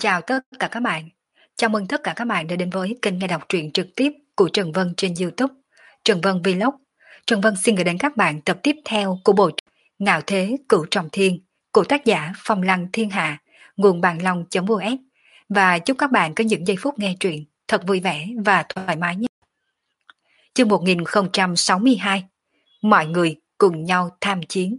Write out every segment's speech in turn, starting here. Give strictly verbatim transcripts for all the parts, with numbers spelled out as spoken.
Chào tất cả các bạn. Chào mừng tất cả các bạn đã đến với kênh nghe đọc truyện trực tiếp của Trần Vân trên YouTube. Trần Vân Vlog. Trần Vân xin gửi đến các bạn tập tiếp theo của bộ truyện Ngạo Thế Cửu Trọng Thiên của tác giả Phong Lăng Thiên Hạ, nguồn bàn long.us, và chúc các bạn có những giây phút nghe truyện thật vui vẻ và thoải mái nhé. Chương một nghìn không trăm sáu mươi hai. Mọi người cùng nhau tham chiến.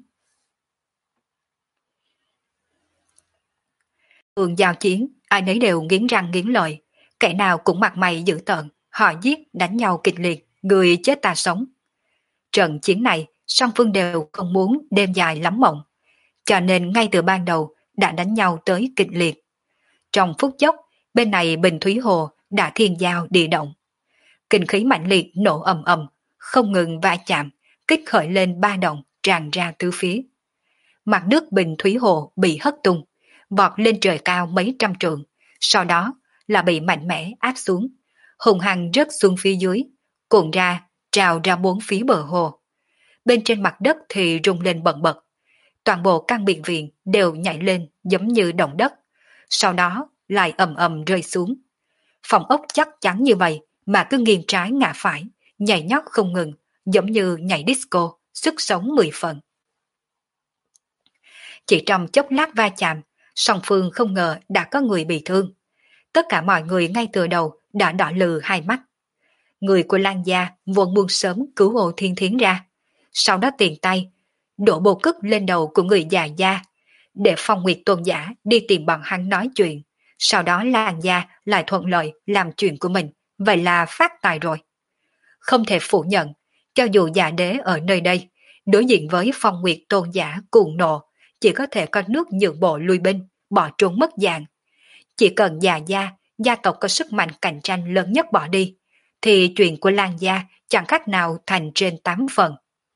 Thường giao chiến, ai nấy đều nghiến răng nghiến lợi, kẻ nào cũng mặt mày dữ tợn, họ giết đánh nhau kịch liệt, người chết ta sống. Trận chiến này, song phương đều không muốn đêm dài lắm mộng, cho nên ngay từ ban đầu đã đánh nhau tới kịch liệt. Trong phút chốc, bên này Bình Thúy Hồ đã thiên giao địa động. Kinh khí mạnh liệt nổ ầm ầm, không ngừng va chạm, kích khởi lên ba động tràn ra tứ phía. Mặt nước Bình Thúy Hồ bị hất tung, vọt lên trời cao mấy trăm trượng, sau đó là bị mạnh mẽ áp xuống, hùng hăng rớt xuống phía dưới, cuộn ra, trào ra bốn phía bờ hồ. Bên trên mặt đất thì rung lên bần bật, toàn bộ căn biệt viện đều nhảy lên giống như động đất, sau đó lại ầm ầm rơi xuống. Phòng ốc chắc chắn như vậy mà cứ nghiêng trái ngả phải, nhảy nhót không ngừng, giống như nhảy disco, sức sống mười phần. Chỉ trong chốc lát va chạm, song phương không ngờ đã có người bị thương. Tất cả mọi người ngay từ đầu đã đỏ lừ hai mắt. Người của Lan gia vốn muốn sớm cứu Hồ Thiên Thiến ra, sau đó tiền tay đổ bồ cức lên đầu của người già gia, để Phong Nguyệt Tôn giả đi tìm bọn hắn nói chuyện, sau đó Lan gia lại thuận lợi làm chuyện của mình, vậy là phát tài rồi. Không thể phủ nhận, cho dù già đế ở nơi đây, đối diện với Phong Nguyệt Tôn giả cuồng nộ, chỉ có thể có nước nhượng bộ lui binh, bỏ trốn mất dạng. Chỉ cần già gia, gia tộc có sức mạnh cạnh tranh lớn nhất bỏ đi, thì chuyện của Lan gia chẳng khác nào thành trên tám phần.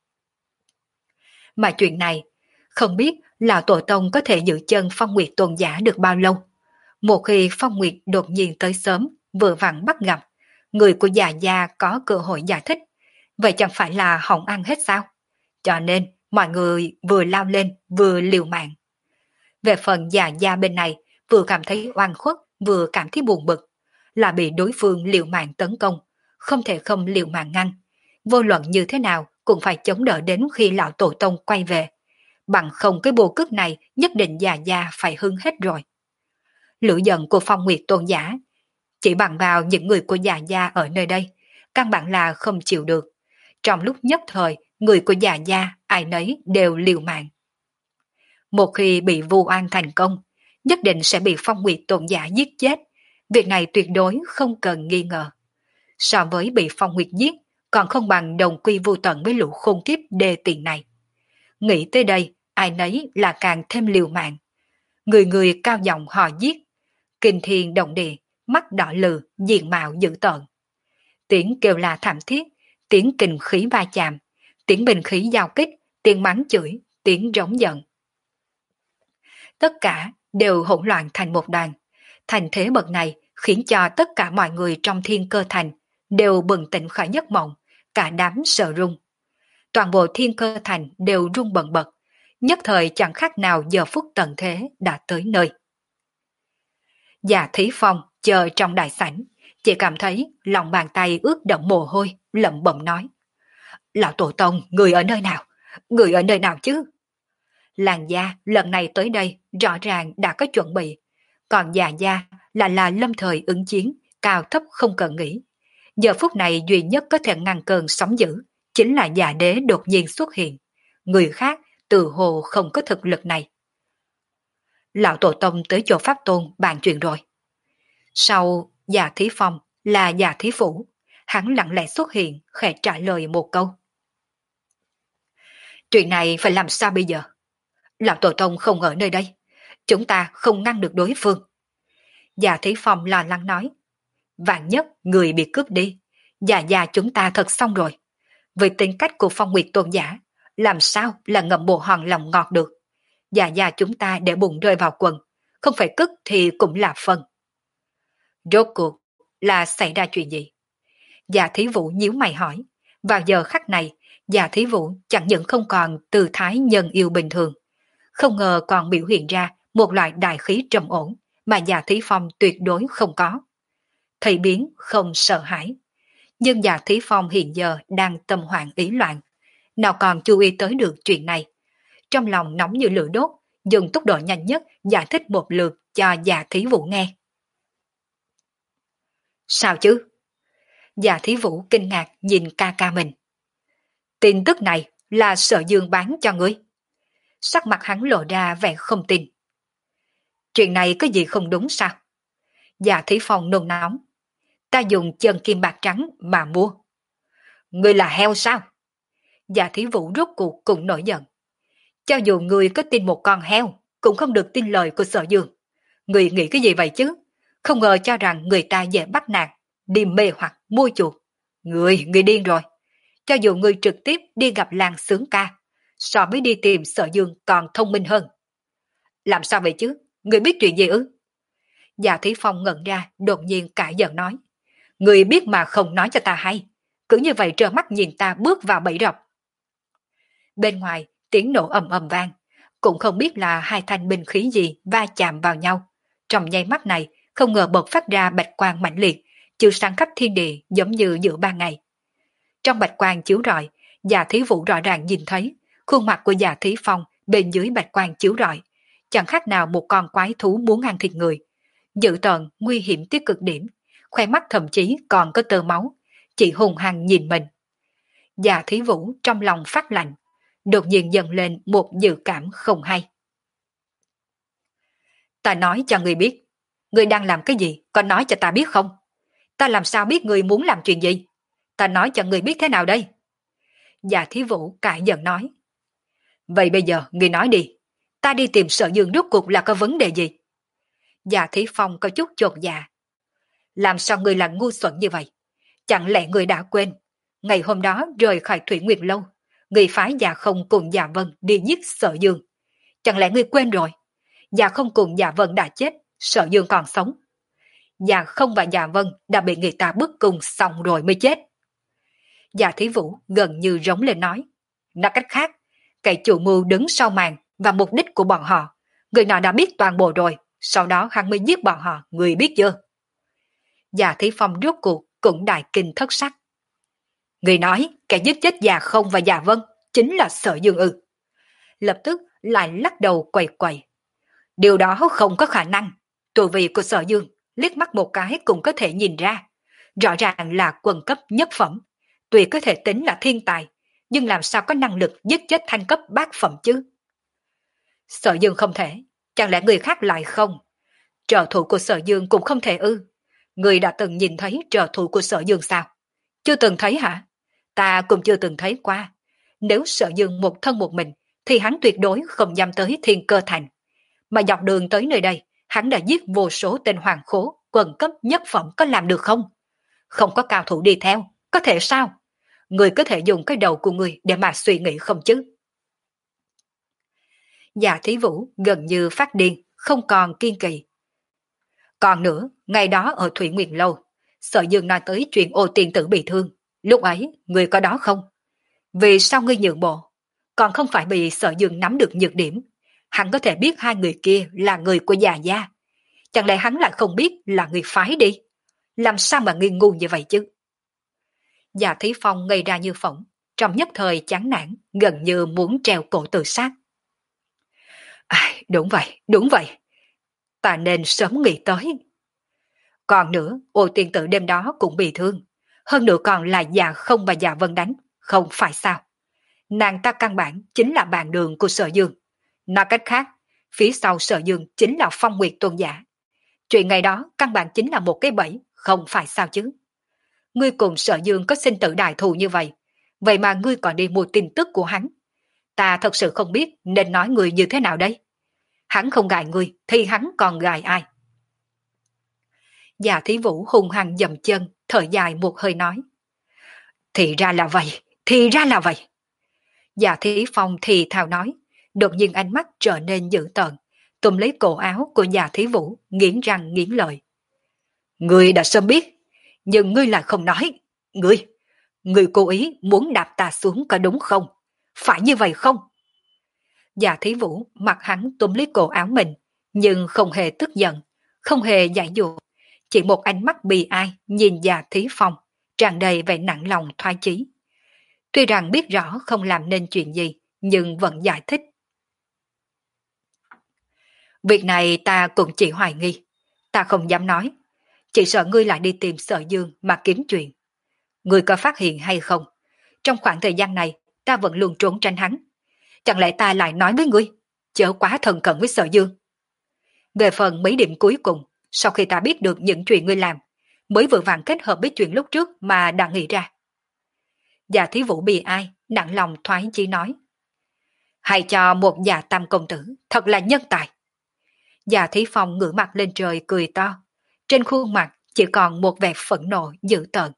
Mà chuyện này, không biết Lão Tổ Tông có thể giữ chân Phong Nguyệt Tôn giả được bao lâu. Một khi Phong Nguyệt đột nhiên tới sớm, vừa vặn bắt gặp, người của già gia có cơ hội giải thích, vậy chẳng phải là hỏng ăn hết sao? Cho nên, mọi người vừa lao lên vừa liều mạng. Về phần già gia bên này, vừa cảm thấy oan khuất, vừa cảm thấy buồn bực, là bị đối phương liều mạng tấn công, không thể không liều mạng ngăn. Vô luận như thế nào cũng phải chống đỡ đến khi Lão Tổ Tông quay về. Bằng không cái bồ cức này nhất định già gia phải hưng hết rồi. Lửa giận của Phong Nguyệt Tôn giả, chỉ bằng vào những người của già gia ở nơi đây, căn bản là không chịu được. Trong lúc nhất thời, người của già gia ai nấy đều liều mạng. Một khi bị vu oan thành công, nhất định sẽ bị Phong Nguyệt Tôn giả giết chết. Việc này tuyệt đối không cần nghi ngờ. So với bị Phong Nguyệt giết, còn không bằng đồng quy vu tận với lũ khôn kiếp đê tiện này. Nghĩ tới đây, ai nấy là càng thêm liều mạng. Người người cao giọng hò giết, kinh thiên động địa, mắt đỏ lừ, diện mạo dữ tợn. Tiếng kêu la thảm thiết, tiếng kình khí va chạm, tiếng bình khí giao kích, tiếng mắng chửi, tiếng rống giận. Tất cả đều hỗn loạn thành một đoàn. Thành thế bậc này khiến cho tất cả mọi người trong Thiên Cơ Thành đều bừng tỉnh khỏi giấc mộng, cả đám sợ run. Toàn bộ Thiên Cơ Thành đều run bần bật, nhất thời chẳng khác nào giờ phút tận thế đã tới nơi. Già Thí Phong chờ trong đại sảnh, chỉ cảm thấy lòng bàn tay ướt đẫm mồ hôi, lẩm bẩm nói: Lão Tổ Tông, người ở nơi nào? Người ở nơi nào chứ? Làng gia lần này tới đây rõ ràng đã có chuẩn bị, còn già gia là là lâm thời ứng chiến, cao thấp không cần nghĩ. Giờ phút này duy nhất có thể ngăn cơn sóng dữ chính là già đế đột nhiên xuất hiện. Người khác từ hồ không có thực lực này. Lão Tổ Tông tới chỗ Pháp Tôn bàn chuyện rồi. Sau già Thí Phong là già Thí Phủ, hắn lặng lẽ xuất hiện, khẽ trả lời một câu. Chuyện này phải làm sao bây giờ? Lão Tổ Tông không ở nơi đây, chúng ta không ngăn được đối phương. Già Thí Phong lo lắng nói: vạn nhất người bị cướp đi, già già chúng ta thật xong rồi. Với tính cách của Phong Nguyệt Tôn giả, làm sao là ngậm bồ hòn lòng ngọt được. Già già chúng ta để bụng rơi vào quần, không phải cất thì cũng là phân. Rốt cuộc là xảy ra chuyện gì? Già Thí Vũ nhíu mày hỏi. Vào giờ khắc này, Già Thí Vũ chẳng những không còn tư thái nhân yêu bình thường, không ngờ còn biểu hiện ra một loại đại khí trầm ổn, mà Dạ Thí Phong tuyệt đối không có. Thầy biến không sợ hãi, nhưng Dạ Thí Phong hiện giờ đang tâm hoạn ý loạn, nào còn chú ý tới được chuyện này. Trong lòng nóng như lửa đốt, dùng tốc độ nhanh nhất giải thích một lượt cho Dạ Thí Vũ nghe. Sao chứ? Dạ Thí Vũ kinh ngạc nhìn ca ca mình. Tin tức này là Sở Dương bán cho ngươi. Sắc mặt hắn lộ ra vẻ không tin. Chuyện này có gì không đúng sao? Dạ Thí Phong nôn nóng. Ta dùng chân kim bạc trắng mà mua. Ngươi là heo sao? Dạ Thí Vũ rốt cuộc cũng nổi giận. Cho dù ngươi có tin một con heo, cũng không được tin lời của Sở Dương. Ngươi nghĩ cái gì vậy chứ? Không ngờ cho rằng người ta dễ bắt nạt, đi mê hoặc mua chuộc. Ngươi, ngươi điên rồi. Cho dù ngươi trực tiếp đi gặp làng sướng ca, so với đi tìm Sở Dương còn thông minh hơn. Làm sao vậy chứ? Ngươi biết chuyện gì ư? Dạ Thí Phong ngẩn ra, đột nhiên cãi giận nói. Ngươi biết mà không nói cho ta hay. Cứ như vậy trơ mắt nhìn ta bước vào bẫy rập. Bên ngoài, tiếng nổ ầm ầm vang. Cũng không biết là hai thanh binh khí gì va chạm vào nhau. Trong nháy mắt này, không ngờ bật phát ra bạch quang mãnh liệt, chiếu sáng khắp thiên địa giống như giữa ban ngày. Trong bạch quang chiếu rọi, Dạ Thí Vũ rõ ràng nhìn thấy khuôn mặt của Dạ Thí Phong bên dưới bạch quang chiếu rọi, chẳng khác nào một con quái thú muốn ăn thịt người. Dữ tợn, nguy hiểm tới cực điểm, khoe mắt thậm chí còn có tơ máu, chỉ hùng hăng nhìn mình. Dạ Thí Vũ trong lòng phát lạnh, đột nhiên dần lên một dự cảm không hay. Ta nói cho người biết, người đang làm cái gì, có nói cho ta biết không? Ta làm sao biết người muốn làm chuyện gì? Ta nói cho người biết thế nào đây? Dạ Thí Vũ cãi giận nói. Vậy bây giờ người nói đi, ta đi tìm Sở Dương rốt cuộc là có vấn đề gì? Dạ Thí Phong có chút chột dạ. Làm sao người là ngu xuẩn như vậy? Chẳng lẽ người đã quên, ngày hôm đó rời khỏi Thủy Nguyệt Lâu, người phái Dạ Không cùng Dạ Vân đi giết Sở Dương. Chẳng lẽ người quên rồi? Dạ Không cùng Dạ Vân đã chết, Sở Dương còn sống. Dạ Không và Dạ Vân đã bị người ta bức cung xong rồi mới chết. Dạ Thí Vũ gần như rống lên nói. Nói cách khác, kẻ chủ mưu đứng sau màn và mục đích của bọn họ, người nào đã biết toàn bộ rồi, sau đó hắn mới giết bọn họ, người biết chưa? Dạ Thí Phong rốt cuộc cũng đại kinh thất sắc. Người nói kẻ giết chết Dạ Không và Dạ Vân chính là Sở Dương ư? Lập tức lại lắc đầu quầy quầy. Điều đó không có khả năng. Tu vi của Sở Dương liếc mắt một cái cũng có thể nhìn ra, rõ ràng là quần cấp nhất phẩm. Tuy có thể tính là thiên tài, nhưng làm sao có năng lực giết chết thanh cấp bát phẩm chứ? Sở Dương không thể, chẳng lẽ người khác lại không? Trợ thủ của Sở Dương cũng không thể ư? Người đã từng nhìn thấy trợ thủ của Sở Dương sao? Chưa từng thấy hả? Ta cũng chưa từng thấy qua. Nếu Sở Dương một thân một mình, thì hắn tuyệt đối không dám tới Thiên Cơ Thành. Mà dọc đường tới nơi đây, hắn đã giết vô số tên hoàng khố, quần cấp nhất phẩm, có làm được không? Không có cao thủ đi theo, có thể sao? Người có thể dùng cái đầu của người để mà suy nghĩ không chứ? Dạ Thí Vũ gần như phát điên, không còn kiên kỳ. Còn nữa, ngày đó ở Thủy Nguyệt Lâu, Sở Dương nói tới chuyện Ô Tiên Tử bị thương. Lúc ấy, người có đó không? Vì sao ngươi nhượng bộ? Còn không phải vì Sở Dương nắm được nhược điểm. Hắn có thể biết hai người kia là người của già gia. Chẳng lẽ hắn lại không biết là người phái đi? Làm sao mà ngươi ngu như vậy chứ? Dạ Thí Phong ngây ra như phỏng, trong nhất thời chán nản, gần như muốn treo cổ tự sát. À, đúng vậy, đúng vậy. Ta nên sớm nghĩ tới. Còn nữa, Ô Tiên Tử đêm đó cũng bị thương. Hơn nữa còn là Dạ Không và Dạ Vân đánh, không phải sao? Nàng ta căn bản chính là bạn đường của Sở Dương. Nói cách khác, phía sau Sở Dương chính là Phong Nguyệt Tôn giả. Chuyện ngày đó căn bản chính là một cái bẫy, không phải sao chứ? Ngươi cùng Sở Dương có sinh tử đại thù như vậy, vậy mà ngươi còn đi mua tin tức của hắn. Ta thật sự không biết nên nói người như thế nào đây. Hắn không gài ngươi, thì hắn còn gài ai? Dạ Thí Vũ hung hăng dầm chân, thở dài một hơi nói. Thì ra là vậy, thì ra là vậy. Dạ Thí Phong thì thào nói, đột nhiên ánh mắt trở nên dữ tợn, túm lấy cổ áo của Dạ Thí Vũ, nghiến răng nghiến lợi. Ngươi đã sớm biết, nhưng ngươi lại không nói. Ngươi, ngươi cố ý muốn đạp ta xuống có đúng không? Phải như vậy không? Dạ Thí Vũ mặt hắn túm lấy cổ áo mình, nhưng không hề tức giận, không hề giải dụ, chỉ một ánh mắt bi ai nhìn Già Thí Phong, tràn đầy vẻ nặng lòng thoái chí. Tuy rằng biết rõ không làm nên chuyện gì, nhưng vẫn giải thích. Việc này ta cũng chỉ hoài nghi, ta không dám nói, chỉ sợ ngươi lại đi tìm Sở Dương mà kiếm chuyện. Ngươi có phát hiện hay không? Trong khoảng thời gian này, ta vẫn luôn trốn tránh hắn. Chẳng lẽ ta lại nói với ngươi, chớ quá thần cận với Sở Dương? Về phần mấy điểm cuối cùng, sau khi ta biết được những chuyện ngươi làm, mới vừa vặn kết hợp với chuyện lúc trước mà đã nghĩ ra. Già Thí Vũ bị ai, nặng lòng thoái chí nói. Hay cho một già tam công tử, thật là nhân tài. Già Thí Phong ngửa mặt lên trời cười to, trên khuôn mặt chỉ còn một vẻ phẫn nộ dữ tợn.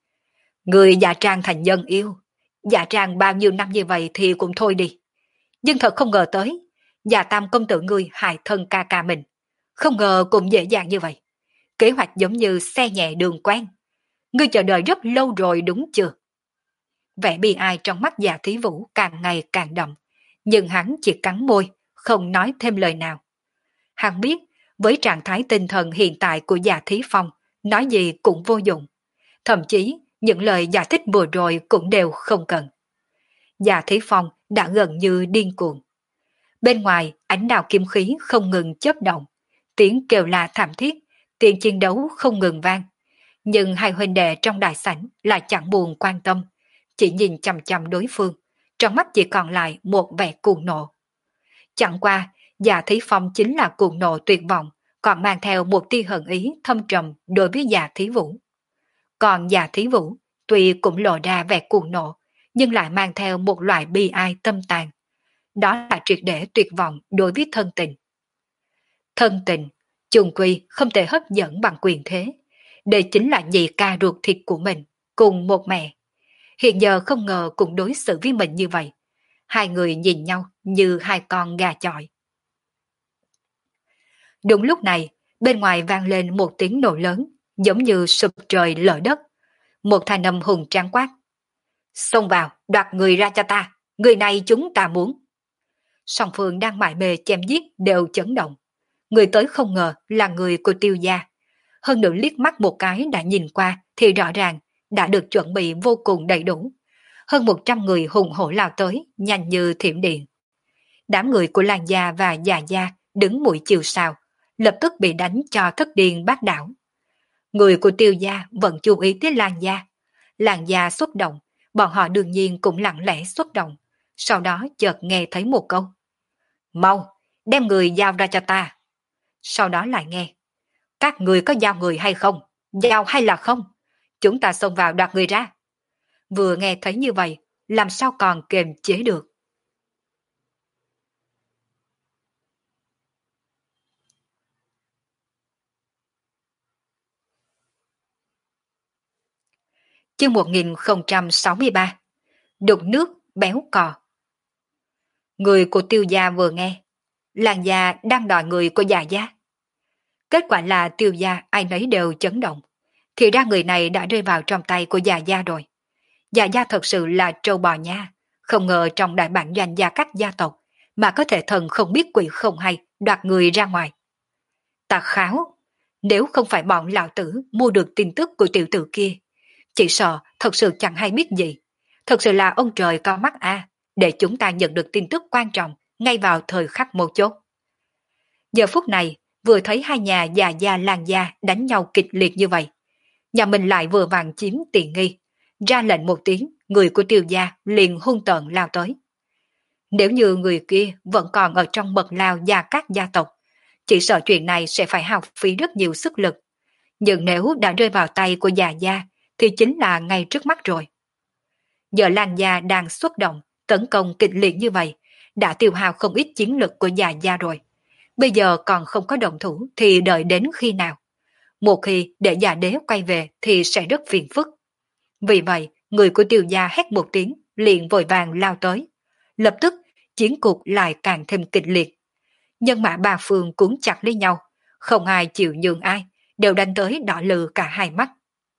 Người giả trang thành nhân yêu, giả trang bao nhiêu năm như vậy thì cũng thôi đi. Nhưng thật không ngờ tới, già tam công tử ngươi hại thân ca ca mình. Không ngờ cũng dễ dàng như vậy. Kế hoạch giống như xe nhẹ đường quen. Ngươi chờ đợi rất lâu rồi đúng chưa? Vẻ bi ai trong mắt Già Thí Vũ càng ngày càng đậm, nhưng hắn chỉ cắn môi, không nói thêm lời nào. Hắn biết, với trạng thái tinh thần hiện tại của Già Thí Phong, nói gì cũng vô dụng. Thậm chí, những lời giải thích vừa rồi cũng đều không cần. Già Thí Phong đã gần như điên cuồng. Bên ngoài, ánh đào kim khí không ngừng chớp động, tiếng kêu la thảm thiết, tiếng chiến đấu không ngừng vang. Nhưng hai huynh đệ trong đại sảnh lại chẳng buồn quan tâm, chỉ nhìn chằm chằm đối phương, trong mắt chỉ còn lại một vẻ cuồng nộ. Chẳng qua, Già Thí Phong chính là cuồng nộ tuyệt vọng, còn mang theo một tia hận ý thâm trầm đối với Già Thí Vũ. Còn Già Thí Vũ, tuy cũng lộ ra vẻ cuồng nộ, nhưng lại mang theo một loại bi ai tâm tàn. Đó là triệt để tuyệt vọng đối với thân tình. Thân tình, chung quy không thể hấp dẫn bằng quyền thế. Đây chính là nhị ca ruột thịt của mình, cùng một mẹ. Hiện giờ không ngờ cũng đối xử với mình như vậy. Hai người nhìn nhau như hai con gà chọi. Đúng lúc này, bên ngoài vang lên một tiếng nổ lớn, giống như sụp trời lở đất. Một thanh âm hùng tráng quát. Xông vào, đoạt người ra cho ta, người này chúng ta muốn. Song phương đang mải mê chém giết đều chấn động. Người tới không ngờ là người của Tiêu gia. Hơn nữa liếc mắt một cái đã nhìn qua thì rõ ràng đã được chuẩn bị vô cùng đầy đủ. Hơn một trăm người hùng hổ lao tới, nhanh như thiểm điện. Đám người của Lan gia và Già gia đứng mũi chiều sào, lập tức bị đánh cho thất điên bát đảo. Người của Tiêu gia vẫn chú ý tới Lan gia. Lan gia xuất động, bọn họ đương nhiên cũng lặng lẽ xuất động. Sau đó chợt nghe thấy một câu. Mau, đem người giao ra cho ta. Sau đó lại nghe. Các người có giao người hay không? Giao hay là không? Chúng ta xông vào đoạt người ra. Vừa nghe thấy như vậy, làm sao còn kiềm chế được. Chương một nghìn không trăm sáu mươi ba. Đục nước béo cò. Người của Tiêu gia vừa nghe, Lan gia đang đòi người của Già gia. Kết quả là Tiêu gia ai nấy đều chấn động. Thì ra người này đã rơi vào trong tay của Già gia rồi. Già gia thật sự là trâu bò nha. Không ngờ trong đại bản doanh gia các gia tộc mà có thể thần không biết quỷ không hay đoạt người ra ngoài. Ta kháo, nếu không phải bọn lão tử mua được tin tức của tiểu tử kia, chỉ sợ thật sự chẳng hay biết gì. Thật sự là ông trời có mắt a, để chúng ta nhận được tin tức quan trọng ngay vào thời khắc mấu chốt. Giờ phút này, vừa thấy hai nhà Già gia Lan gia đánh nhau kịch liệt như vậy, nhà mình lại vừa vàng chiếm tiện nghi, ra lệnh một tiếng, người của Tiêu gia liền hung tợn lao tới. Nếu như người kia vẫn còn ở trong mật lao gia các gia tộc, chỉ sợ chuyện này sẽ phải hao phí rất nhiều sức lực. Nhưng nếu đã rơi vào tay của Già gia, thì chính là ngay trước mắt rồi. Giờ Lan gia đang xuất động, tấn công kịch liệt như vậy, đã tiêu hao không ít chiến lực của Già gia rồi. Bây giờ còn không có động thủ thì đợi đến khi nào? Một khi để Già đế quay về thì sẽ rất phiền phức. Vì vậy, người của Tiêu gia hét một tiếng, liền vội vàng lao tới. Lập tức, chiến cuộc lại càng thêm kịch liệt. Nhân mã ba phương cuốn chặt lấy nhau, không ai chịu nhường ai, đều đánh tới đỏ lừ cả hai mắt.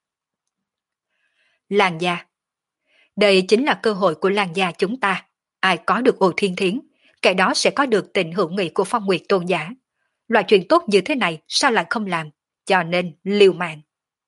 Lan gia. Đây chính là cơ hội của Lan gia chúng ta. Ai có được Ô Thiên Thiến, kẻ đó sẽ có được tình hữu nghị của Phong Nguyệt Tôn giả. Loại chuyện tốt như thế này sao lại không làm, cho nên liều mạng.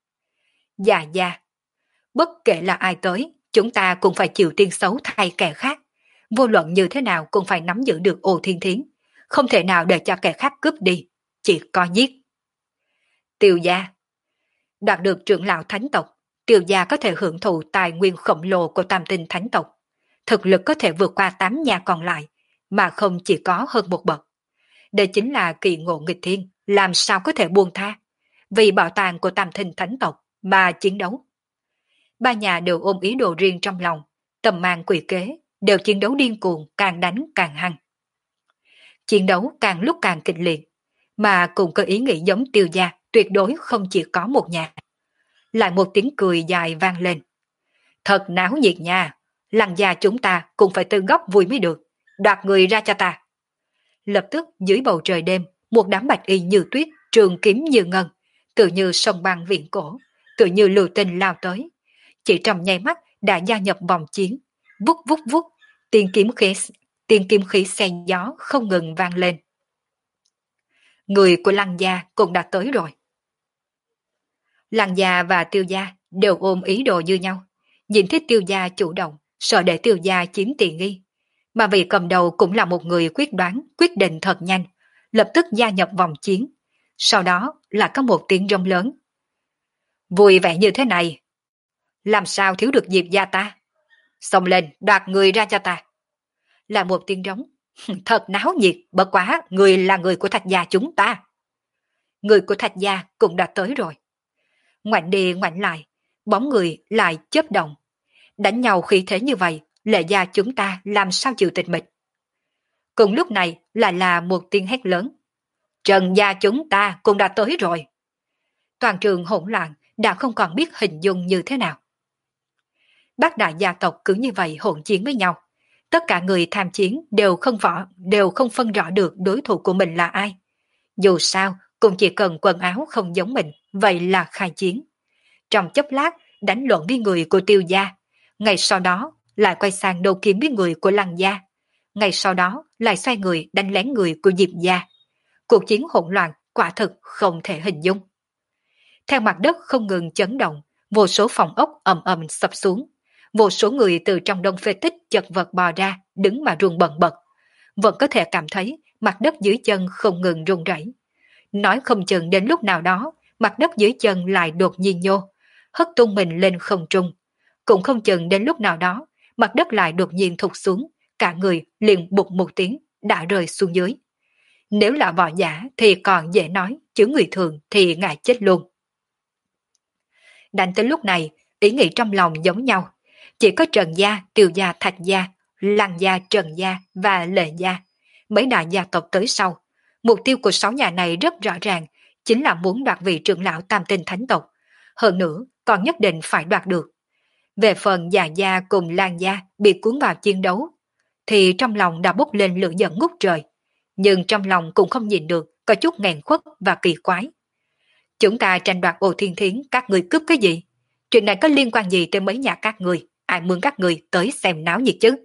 Dạ dạ, bất kể là ai tới, chúng ta cũng phải chịu tiên xấu thay kẻ khác. Vô luận như thế nào cũng phải nắm giữ được Ô Thiên Thiến, không thể nào để cho kẻ khác cướp đi, chỉ có giết. Tiêu gia, đoạt được trưởng lão thánh tộc, Tiêu gia có thể hưởng thụ tài nguyên khổng lồ của tam tinh thánh tộc. Thực lực có thể vượt qua tám nhà còn lại, mà không chỉ có hơn một bậc. Đây chính là kỳ ngộ nghịch thiên, làm sao có thể buông tha. Vì bảo tàng của tam tinh thánh tộc mà chiến đấu. Ba nhà đều ôm ý đồ riêng trong lòng, tầm mang quỷ kế, đều chiến đấu điên cuồng, càng đánh càng hăng. Chiến đấu càng lúc càng kịch liệt, mà cùng có ý nghĩ giống Tiêu gia, tuyệt đối không chỉ có một nhà. Lại một tiếng cười dài vang lên. Thật náo nhiệt nha, Lăng gia chúng ta cũng phải từ góc vui mới được, đoạt người ra cho ta. Lập tức dưới bầu trời đêm, một đám bạch y như tuyết, trường kiếm như ngân, tự như sông băng viễn cổ, tự như lưu tinh lao tới. Chỉ trong nháy mắt đã gia nhập vòng chiến, vút vút vút, tiếng kiếm khí, tiếng kiếm khí xe gió không ngừng vang lên. Người của Lăng gia cũng đã tới rồi. Lăng gia và Tiêu gia đều ôm ý đồ như nhau, nhìn thấy Tiêu gia chủ động, sợ để Tiêu gia chiếm tiện nghi. Mà vị cầm đầu cũng là một người quyết đoán, quyết định thật nhanh, lập tức gia nhập vòng chiến. Sau đó là có một tiếng rông lớn. Vui vẻ như thế này, làm sao thiếu được Diệp gia ta? Xông lên, đoạt người ra cho ta. Là một tiếng rống. Thật náo nhiệt, bất quá, người là người của Thạch gia chúng ta. Người của Thạch gia cũng đã tới rồi. Ngoảnh đi ngoảnh lại, bóng người lại chớp động. Đánh nhau khí thế như vậy, Lệ gia chúng ta làm sao chịu tịch mịch. Cùng lúc này lại là một tiếng hét lớn. Trần gia chúng ta cũng đã tới rồi. Toàn trường hỗn loạn, đã không còn biết hình dung như thế nào. Bác đại gia tộc cứ như vậy hỗn chiến với nhau. Tất cả người tham chiến đều không võ, đều không phân rõ được đối thủ của mình là ai. Dù sao, cũng chỉ cần quần áo không giống mình, vậy là khai chiến. Trong chốc lát, đánh lộn với người của Tiêu gia. Ngày sau đó, lại quay sang đấu kiếm với người của Lăng gia. Ngày sau đó, lại xoay người đánh lén người của Diệp gia. Cuộc chiến hỗn loạn, quả thực không thể hình dung. Theo mặt đất không ngừng chấn động, vô số phòng ốc ầm ầm sập xuống. Vô số người từ trong đông phế tích chật vật bò ra, đứng mà run bần bật. Vẫn có thể cảm thấy mặt đất dưới chân không ngừng run rẩy. Nói không chừng đến lúc nào đó, mặt đất dưới chân lại đột nhiên nhô, hất tung mình lên không trung. Cũng không chừng đến lúc nào đó, mặt đất lại đột nhiên thụt xuống, cả người liền bụt một tiếng, đã rơi xuống dưới. Nếu là võ giả thì còn dễ nói, chứ người thường thì ngại chết luôn. Đánh tới lúc này, ý nghĩ trong lòng giống nhau. Chỉ có Trần gia, Tiêu gia, Thạch gia, Lăng gia, Trần gia và Lệ gia. Mấy đại gia tộc tới sau. Mục tiêu của sáu nhà này rất rõ ràng, chính là muốn đoạt vị trưởng lão tam tinh thánh tộc. Hơn nữa, còn nhất định phải đoạt được. Về phần Già gia cùng Lan gia bị cuốn vào chiến đấu, thì trong lòng đã bốc lên lửa giận ngút trời. Nhưng trong lòng cũng không nhìn được, có chút nghẹn khuất và kỳ quái. Chúng ta tranh đoạt Ô Thiên Thiến, các người cướp cái gì? Chuyện này có liên quan gì tới mấy nhà các người? Ai mượn các người tới xem náo nhiệt chứ?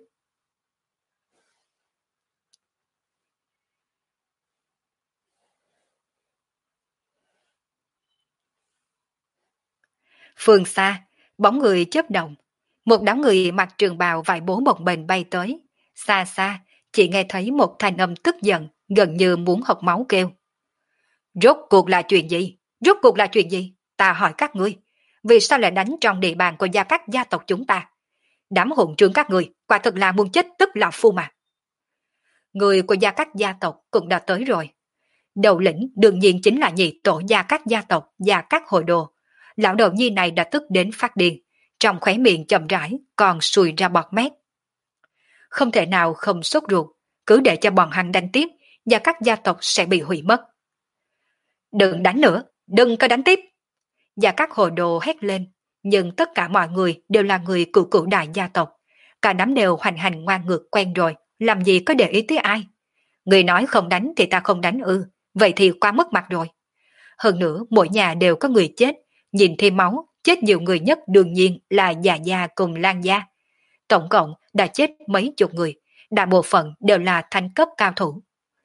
Phương xa, bóng người chớp động. Một đám người mặc trường bào vải bố bồng bềnh bay tới. Xa xa, chỉ nghe thấy một thanh âm tức giận, gần như muốn hộc máu kêu. Rốt cuộc là chuyện gì? Rốt cuộc là chuyện gì? Ta hỏi các ngươi, vì sao lại đánh trong địa bàn của gia các gia tộc chúng ta? Đám hỗn trướng các người, quả thực là muốn chết tức là phu mà. Người của gia các gia tộc cũng đã tới rồi. Đầu lĩnh đương nhiên chính là nhị tổ gia các gia tộc, gia các hội đồ. Lão đầu nhi này đã tức đến phát điên, trong khóe miệng chậm rãi còn sùi ra bọt mép. Không thể nào không sốt ruột, cứ để cho bọn hắn đánh tiếp, gia các gia tộc sẽ bị hủy mất. Đừng đánh nữa, đừng có đánh tiếp. Gia các hội đồ hét lên, nhưng tất cả mọi người đều là người cựu cựu đại gia tộc. Cả đám đều hoành hành ngoan ngược quen rồi, làm gì có để ý tới ai. Người nói không đánh thì ta không đánh ư, vậy thì quá mất mặt rồi. Hơn nữa, mỗi nhà đều có người chết, nhìn thêm máu, chết nhiều người nhất đương nhiên là Già gia cùng Lan gia. Tổng cộng đã chết mấy chục người, đại bộ phận đều là thanh cấp cao thủ.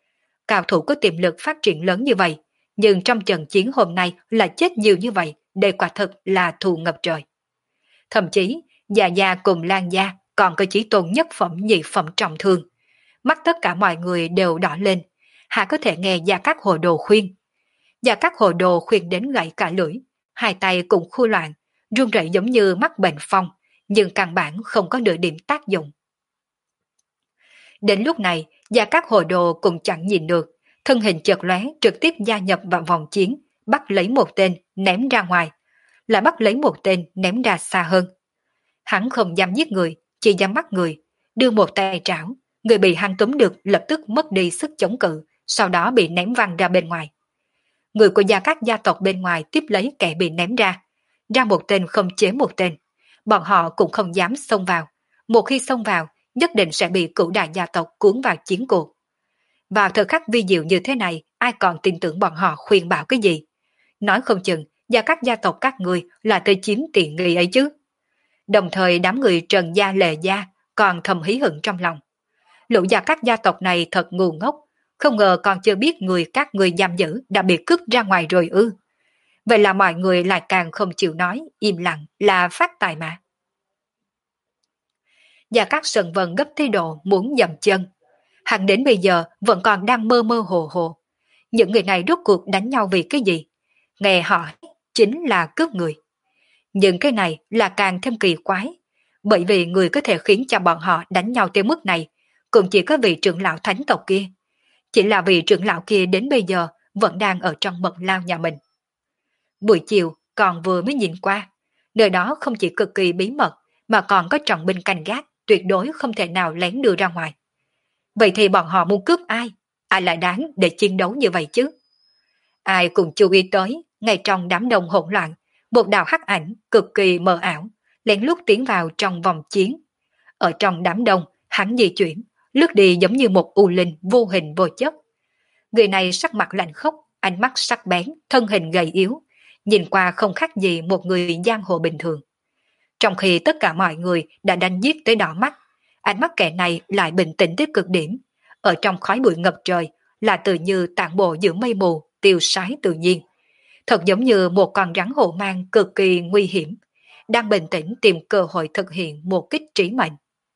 cao thủ có tiềm lực phát triển lớn như vậy, nhưng trong trận chiến hôm nay là chết nhiều như vậy, đây quả thực là thù ngập trời. Thậm chí, Già Gia cùng Lan Gia còn có chí tôn nhất phẩm nhị phẩm trọng thương. Mắt tất cả mọi người đều đỏ lên, hạ có thể nghe Gia Cát Hồ Đồ khuyên. Gia Cát Hồ Đồ khuyên đến gãy cả lưỡi, hai tay cũng khu loạn, run rẩy giống như mắc bệnh phong, nhưng căn bản không có nửa điểm tác dụng. Đến lúc này, Gia Cát Hồ Đồ cũng chẳng nhìn được, thân hình chợt lóe trực tiếp gia nhập vào vòng chiến, bắt lấy một tên ném ra ngoài, lại bắt lấy một tên ném ra xa hơn. Hắn không dám giết người, chỉ dám bắt người, đưa một tay trảo, người bị hắn túm được lập tức mất đi sức chống cự, sau đó bị ném văng ra bên ngoài. Người của Gia Cát gia tộc bên ngoài tiếp lấy kẻ bị ném ra, ra một tên không chế một tên, bọn họ cũng không dám xông vào, một khi xông vào, nhất định sẽ bị cửu đại gia tộc cuốn vào chiến cuộc. Vào thời khắc vi diệu như thế này, ai còn tin tưởng bọn họ khuyên bảo cái gì? Nói không chừng, Gia Cát gia tộc các người là tới chiếm tiện nghi ấy chứ. Đồng thời đám người Trần Gia Lệ Gia còn thầm hí hửng trong lòng. Lũ Gia Cát gia tộc này thật ngu ngốc, không ngờ còn chưa biết người các người giam giữ đã bị cướp ra ngoài rồi ư. Vậy là mọi người lại càng không chịu nói, im lặng là phát tài mà. Gia Cát Sần Vân gấp tới độ muốn dậm chân. Hắn đến bây giờ vẫn còn đang mơ mơ hồ hồ. Những người này rốt cuộc đánh nhau vì cái gì? Nghe họ chính là cướp người. Nhưng cái này là càng thêm kỳ quái. Bởi vì người có thể khiến cho bọn họ đánh nhau tới mức này cũng chỉ có vị trưởng lão thánh tộc kia. Chỉ là vị trưởng lão kia đến bây giờ vẫn đang ở trong mật lao nhà mình. Buổi chiều còn vừa mới nhìn qua, nơi đó không chỉ cực kỳ bí mật mà còn có trọng binh canh gác, tuyệt đối không thể nào lén đưa ra ngoài. Vậy thì bọn họ muốn cướp ai? Ai lại đáng để chiến đấu như vậy chứ? Ai cũng chú ý tới, ngay trong đám đông hỗn loạn, một đạo hắc ảnh cực kỳ mờ ảo, lén lút tiến vào trong vòng chiến. Ở trong đám đông, hắn di chuyển, lướt đi giống như một u linh vô hình vô chất. Người này sắc mặt lạnh khốc, ánh mắt sắc bén, thân hình gầy yếu, nhìn qua không khác gì một người giang hồ bình thường. Trong khi tất cả mọi người đã đánh giết tới đỏ mắt, ánh mắt kẻ này lại bình tĩnh tới cực điểm. Ở trong khói bụi ngập trời là tự như tản bộ giữa mây mù, tiêu sái tự nhiên. Thật giống như một con rắn hổ mang cực kỳ nguy hiểm, đang bình tĩnh tìm cơ hội thực hiện một kích trí mệnh.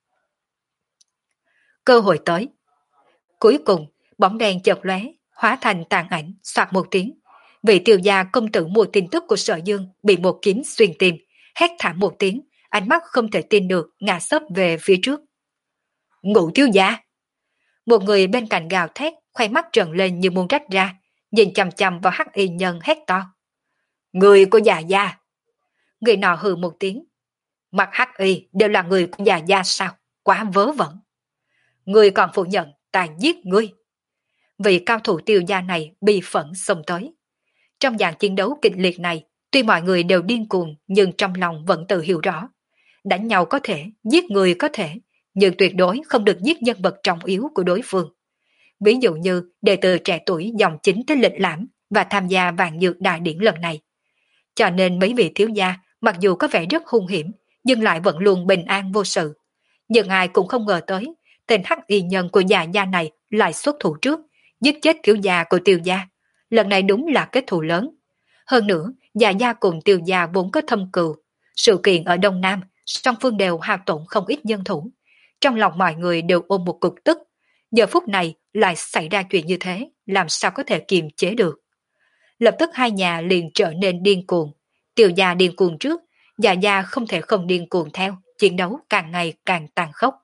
Cơ hội tới. Cuối cùng, bóng đèn chợt lóe, hóa thành tàn ảnh, soạt một tiếng. Vị tiêu gia công tử mua tin tức của Sở Dương bị một kiếm xuyên tim, hét thảm một tiếng, ánh mắt không thể tin được ngã sấp về phía trước. Ngũ thiếu gia! Một người bên cạnh gào thét, khoe mắt trợn lên như muốn rách ra, nhìn chằm chằm vào hắc y nhân hét to. Người của già gia! Người nọ hừ một tiếng. Mặt hắc y đều là người của già gia sao? Quá vớ vẩn! Người còn phủ nhận ta giết ngươi! Vị cao thủ tiêu gia này bi phẫn xông tới. Trong dạng chiến đấu kịch liệt này, tuy mọi người đều điên cuồng nhưng trong lòng vẫn tự hiểu rõ. Đánh nhau có thể, giết người có thể, nhưng tuyệt đối không được giết nhân vật trọng yếu của đối phương. Ví dụ như đệ tử trẻ tuổi dòng chính tới lịch lãm và tham gia vạn dược đại điển lần này. Cho nên mấy vị thiếu gia mặc dù có vẻ rất hung hiểm nhưng lại vẫn luôn bình an vô sự. Nhưng ai cũng không ngờ tới tên hắc y nhân của già gia này lại xuất thủ trước, giết chết thiếu gia của tiêu gia. Lần này đúng là kết thù lớn. Hơn nữa, già gia cùng tiêu gia vốn có thâm cừu. Sự kiện ở Đông Nam, song phương đều hao tổn không ít nhân thủ. Trong lòng mọi người đều ôm một cục tức. Giờ phút này lại xảy ra chuyện như thế, làm sao có thể kiềm chế được. Lập tức hai nhà liền trở nên điên cuồng. Tiêu gia điên cuồng trước, già gia không thể không điên cuồng theo, chiến đấu càng ngày càng tàn khốc.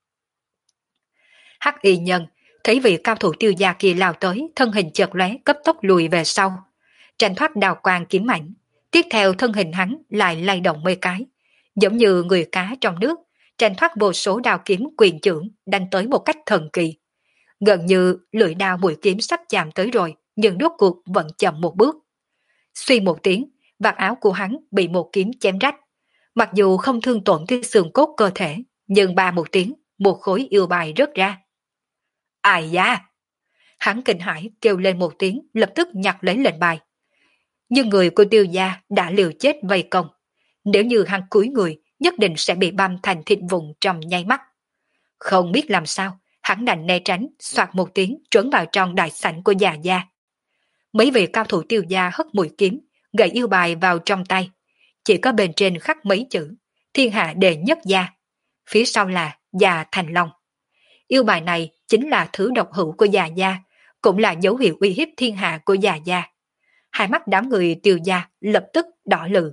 Hắc y nhân thấy vị cao thủ tiêu gia kia lao tới, thân hình chợt lóe cấp tốc lùi về sau, tranh thoát đào quang kiếm ảnh. Tiếp theo thân hình hắn lại lay động mấy cái, giống như người cá trong nước, tranh thoát vô số đao kiếm quyền chưởng đánh tới một cách thần kỳ. Gần như lưỡi đao mũi kiếm sắp chạm tới rồi, nhưng rốt cuộc vẫn chậm một bước. Suy một tiếng, vạt áo của hắn bị một kiếm chém rách. Mặc dù không thương tổn tới xương cốt cơ thể, nhưng ba một tiếng, một khối yêu bài rớt ra. Ai da! Hắn kinh hãi kêu lên một tiếng, lập tức nhặt lấy lệnh bài. Nhưng người của tiêu gia đã liều chết vây công. Nếu như hắn cúi người, nhất định sẽ bị băm thành thịt vụn trong nháy mắt. Không biết làm sao, hắn đành né tránh, soạt một tiếng trốn vào trong đại sảnh của già gia. Mấy vị cao thủ Tiêu gia hất mũi kiếm, gậy yêu bài vào trong tay. Chỉ có bên trên khắc mấy chữ thiên hạ đệ nhất gia, phía sau là già Thành Long. Yêu bài này chính là thứ độc hữu của già gia, cũng là dấu hiệu uy hiếp thiên hạ của già gia. Hai mắt đám người Tiêu gia lập tức đỏ lừ.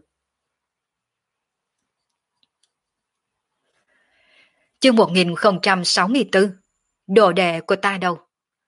Chương một nghìn không trăm sáu mươi tư. Đồ đệ của ta đâu?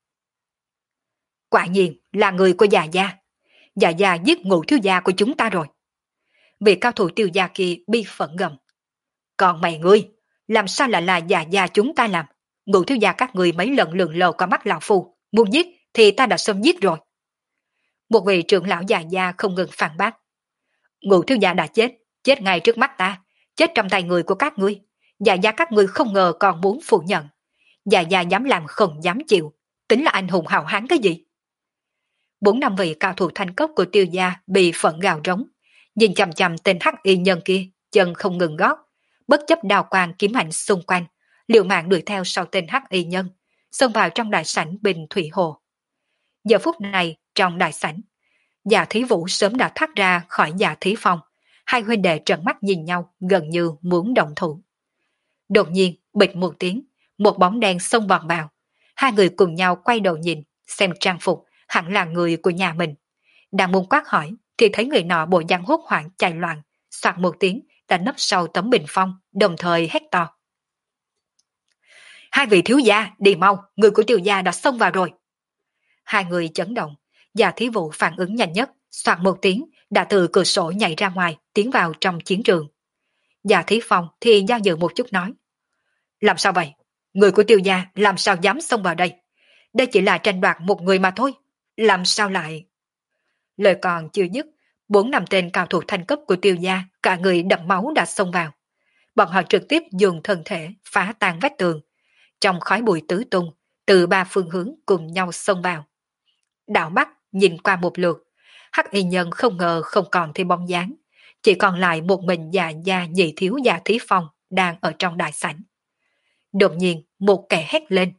Quả nhiên là người của già gia. Già gia giết Ngũ thiếu gia của chúng ta rồi. Vị cao thủ Tiêu gia kia bi phẫn gầm. Còn mày ngươi, làm sao lại là già gia chúng ta làm? Ngũ thiếu gia các người mấy lần lường lờ qua mắt lão phu, muốn giết thì ta đã sớm giết rồi. Một vị trưởng lão già gia không ngừng phản bác. Ngũ thiếu gia đã chết, chết ngay trước mắt ta, chết trong tay người của các ngươi. Già gia các ngươi không ngờ còn muốn phủ nhận. Già gia dám làm không dám chịu, tính là anh hùng hào hán cái gì? Bốn năm vị cao thủ thanh cấp của Tiêu gia bị phẫn gào rống, nhìn chằm chằm tên hắc y nhân kia, chân không ngừng gót, bất chấp đào quang kiếm ảnh xung quanh, liều mạng đuổi theo sau tên hắc y nhân, xông vào trong đại sảnh Bình Thủy Hồ. Giờ phút này trong đại sảnh, Dạ Thí Vũ sớm đã thoát ra khỏi Dạ Thí Phong, hai huynh đệ trợn mắt nhìn nhau gần như muốn động thủ. Đột nhiên bịch một tiếng, một bóng đen xông vọt vào, hai người cùng nhau quay đầu nhìn, xem trang phục hẳn là người của nhà mình. Đang muốn quát hỏi thì thấy người nọ bộ dạng hốt hoảng chạy loạn, soạt một tiếng đã nấp sau tấm bình phong, đồng thời hét to. Hai vị thiếu gia, đi mau, người của Tiêu gia đã xông vào rồi. Hai người chấn động, Dạ Thí Vũ phản ứng nhanh nhất, soạt một tiếng đã từ cửa sổ nhảy ra ngoài, tiến vào trong chiến trường. Dạ Thí Phong thì do dự một chút nói. Làm sao vậy? Người của Tiêu gia làm sao dám xông vào đây? Đây chỉ là tranh đoạt một người mà thôi. Làm sao lại... Lời còn chưa dứt, bốn năm tên cao thủ thanh cấp của Tiêu gia, cả người đẫm máu đã xông vào. Bọn họ trực tiếp dùng thân thể phá tan vách tường. Trong khói bụi tứ tung, từ ba phương hướng cùng nhau xông vào. Đảo mắt nhìn qua một lượt, hắc y nhân không ngờ không còn thêm bóng dáng, chỉ còn lại một mình già gia nhị thiếu Dạ Thí Phong đang ở trong đại sảnh. Đột nhiên một kẻ hét lên.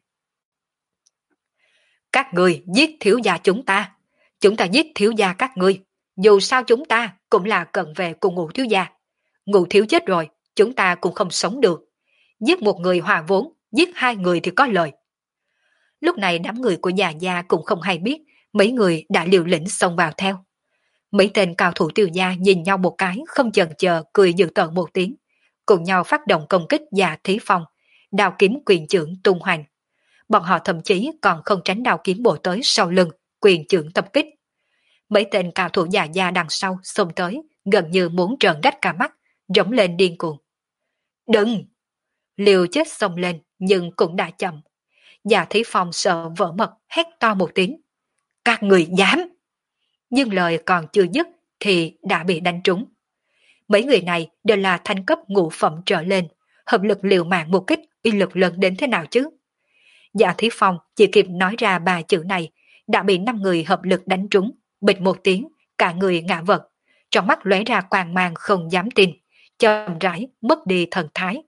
Các người giết thiếu gia chúng ta, chúng ta giết thiếu gia các ngươi, dù sao chúng ta cũng là cận vệ cùng Ngũ thiếu gia. Ngũ thiếu chết rồi, chúng ta cũng không sống được. Giết một người hòa vốn, giết hai người thì có lời. Lúc này đám người của già gia cũng không hay biết mấy người đã liều lĩnh xông vào theo. Mấy tên cao thủ Tiêu gia nhìn nhau một cái, không chần chờ cười dữ tợn một tiếng, cùng nhau phát động công kích Dạ Thí Phong, đao kiếm quyền chưởng tung hoành. Bọn họ thậm chí còn không tránh đao kiếm bổ tới sau lưng, quyền chưởng tập kích. Mấy tên cao thủ già gia đằng sau xông tới, gần như muốn trợn rách cả mắt, rống lên điên cuồng. Đừng! Liều chết xông lên, nhưng cũng đã chậm. Dạ Thí Phong sợ vỡ mật, hét to một tiếng. Các người dám! Nhưng lời còn chưa dứt thì đã bị đánh trúng. Mấy người này đều là thanh cấp ngũ phẩm trở lên, hợp lực liều mạng một kích uy lực lớn đến thế nào chứ? Dạ Thí Phong chỉ kịp nói ra ba chữ này, đã bị năm người hợp lực đánh trúng, bịch một tiếng, cả người ngã vật, trong mắt lóe ra quang mang không dám tin, chậm rãi mất đi thần thái.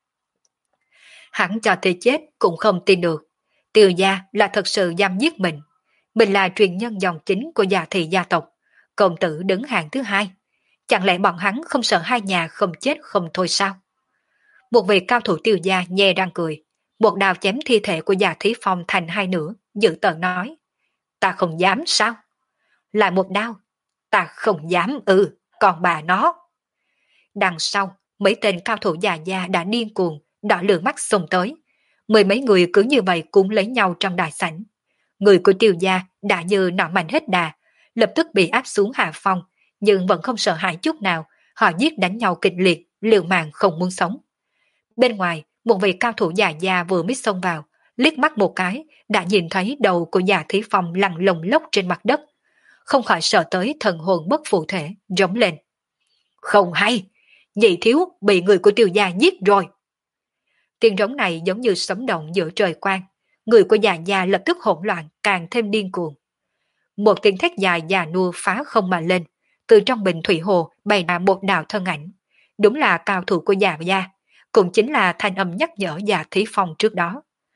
Hắn cho tới chết cũng không tin được, Tiêu gia là thật sự dám giết mình. Mình là truyền nhân dòng chính của Dạ thị gia tộc, công tử đứng hàng thứ hai. Chẳng lẽ bọn hắn không sợ hai nhà không chết không thôi sao? Một vị cao thủ Tiêu gia nhe răng cười, một đao chém thi thể của Dạ Thí Phong thành hai nửa, dự tợn nói. Ta không dám sao? Lại một đao. Ta không dám ừ, còn bà nó. Đằng sau, mấy tên cao thủ già gia đã điên cuồng, đỏ lửa mắt xông tới. Mười mấy người cứ như vậy cũng lấy nhau trong đại sảnh. Người của Tiêu gia đã như nọ mạnh hết đà, lập tức bị áp xuống hạ phong, nhưng vẫn không sợ hãi chút nào, họ giết đánh nhau kịch liệt, liều mạng không muốn sống. Bên ngoài, một vị cao thủ già gia vừa mới xông vào, liếc mắt một cái, đã nhìn thấy đầu của Dạ Thí Phong lăn lồng lốc trên mặt đất. Không khỏi sợ tới thần hồn bất phụ thể, rống lên. Không hay, nhị thiếu bị người của Tiêu gia giết rồi. Tiếng rống này giống như sấm động giữa trời quang, người của già gia lập tức hỗn loạn, càng thêm điên cuồng. Một tiếng thét dài già nua phá không mà lên, từ trong bình thủy hồ bày ra một đạo thân ảnh, đúng là cao thủ của già gia, cũng chính là thanh âm nhắc nhở Dạ Thí Phong trước đó.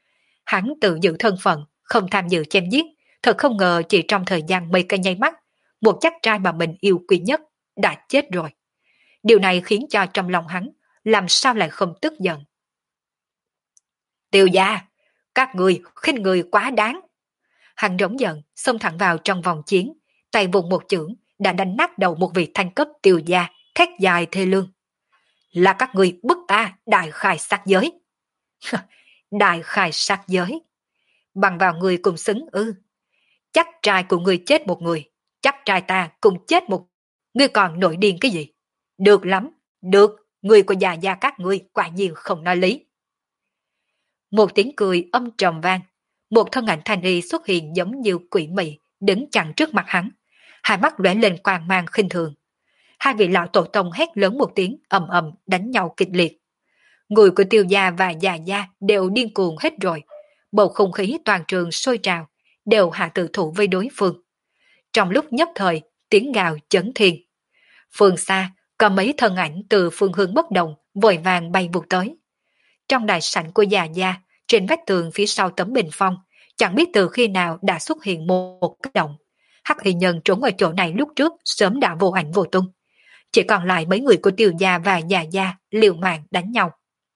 Hắn tự giữ thân phận, không tham dự chém giết, thật không ngờ chỉ trong thời gian mấy cái nháy mắt, một chắc trai mà mình yêu quý nhất đã chết rồi. Điều này khiến cho trong lòng hắn làm sao lại không tức giận. Tiêu gia, các người khinh người quá đáng. Hắn rống giận, xông thẳng vào trong vòng chiến, tay vùng một chưởng đã đánh nát đầu một vị thanh cấp tiêu gia, thét dài thê lương. Là các người bức ta đại khai sát giới. Đại khai sát giới. Bằng vào người cùng xứng ư. Chắc trai của người chết một người, chắc trai ta cùng chết một. Ngươi còn nổi điên cái gì? Được lắm, được, người của già gia các ngươi quả nhiên không nói lý. Một tiếng cười âm trầm vang, một thân ảnh thanh y xuất hiện giống như quỷ mị, đứng chặn trước mặt hắn, hai mắt lóe lên quang mang khinh thường. Hai vị lão tổ tông hét lớn một tiếng, ầm ầm đánh nhau kịch liệt. Người của Tiêu gia và già gia đều điên cuồng hết rồi, bầu không khí toàn trường sôi trào, đều hạ tự thủ với đối phương. Trong lúc nhất thời, tiếng gào chấn thiên. Phương xa, có mấy thân ảnh từ phương hướng bất đồng vội vàng bay vụt tới. Trong đại sảnh của già gia, trên vách tường phía sau tấm bình phong, chẳng biết từ khi nào đã xuất hiện một cái động. Hắc y nhân trốn ở chỗ này lúc trước sớm đã vô ảnh vô tung. Chỉ còn lại mấy người của Tiêu gia và già gia liều mạng đánh nhau.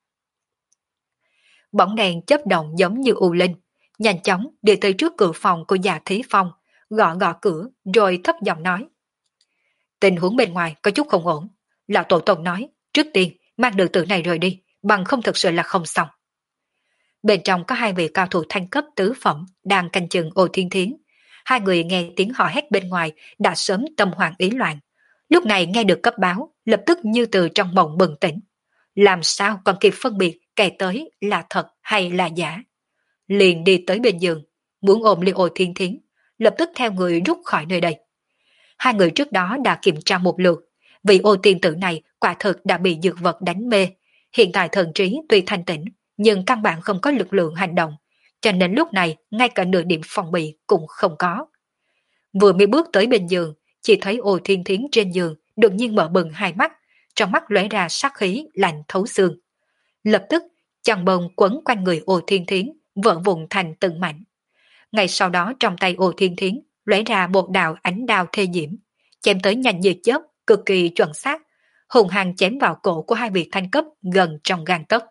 Bóng đèn chớp động giống như u linh, nhanh chóng đi tới trước cửa phòng của già Thí Phong, gõ gõ cửa rồi thấp giọng nói. Tình huống bên ngoài có chút không ổn. Lão tổ tông nói, trước tiên mang nữ tử này rời đi, bằng không thực sự là không xong. Bên trong có hai vị cao thủ thanh cấp tứ phẩm đang canh chừng Ô Thiên Thiến. Hai người nghe tiếng họ hét bên ngoài đã sớm tâm hoảng ý loạn. Lúc này nghe được cấp báo, lập tức như từ trong mộng bừng tỉnh. Làm sao còn kịp phân biệt kẻ tới là thật hay là giả. Liền đi tới bên giường, muốn ôm lấy Ô Thiên Thiến, lập tức theo người rút khỏi nơi đây. Hai người trước đó đã kiểm tra một lượt, vì Ô tiên tử này quả thực đã bị dược vật đánh mê. Hiện tại thần trí tuy thanh tĩnh, nhưng căn bản không có lực lượng hành động, cho nên lúc này ngay cả nửa điểm phòng bị cũng không có. Vừa mới bước tới bên giường, chỉ thấy Ô Thiên Thiến trên giường đột nhiên mở bừng hai mắt, trong mắt lóe ra sát khí lạnh thấu xương. Lập tức, chằng bông quấn quanh người Ô Thiên Thiến, vỡ vụn thành từng mảnh. Ngay sau đó trong tay Ô Thiên Thiến lóe ra một đạo ánh đao thê diễm, chém tới nhanh như chớp, cực kỳ chuẩn xác, hùng hăng chém vào cổ của hai vị thanh cấp gần trong gang tấc.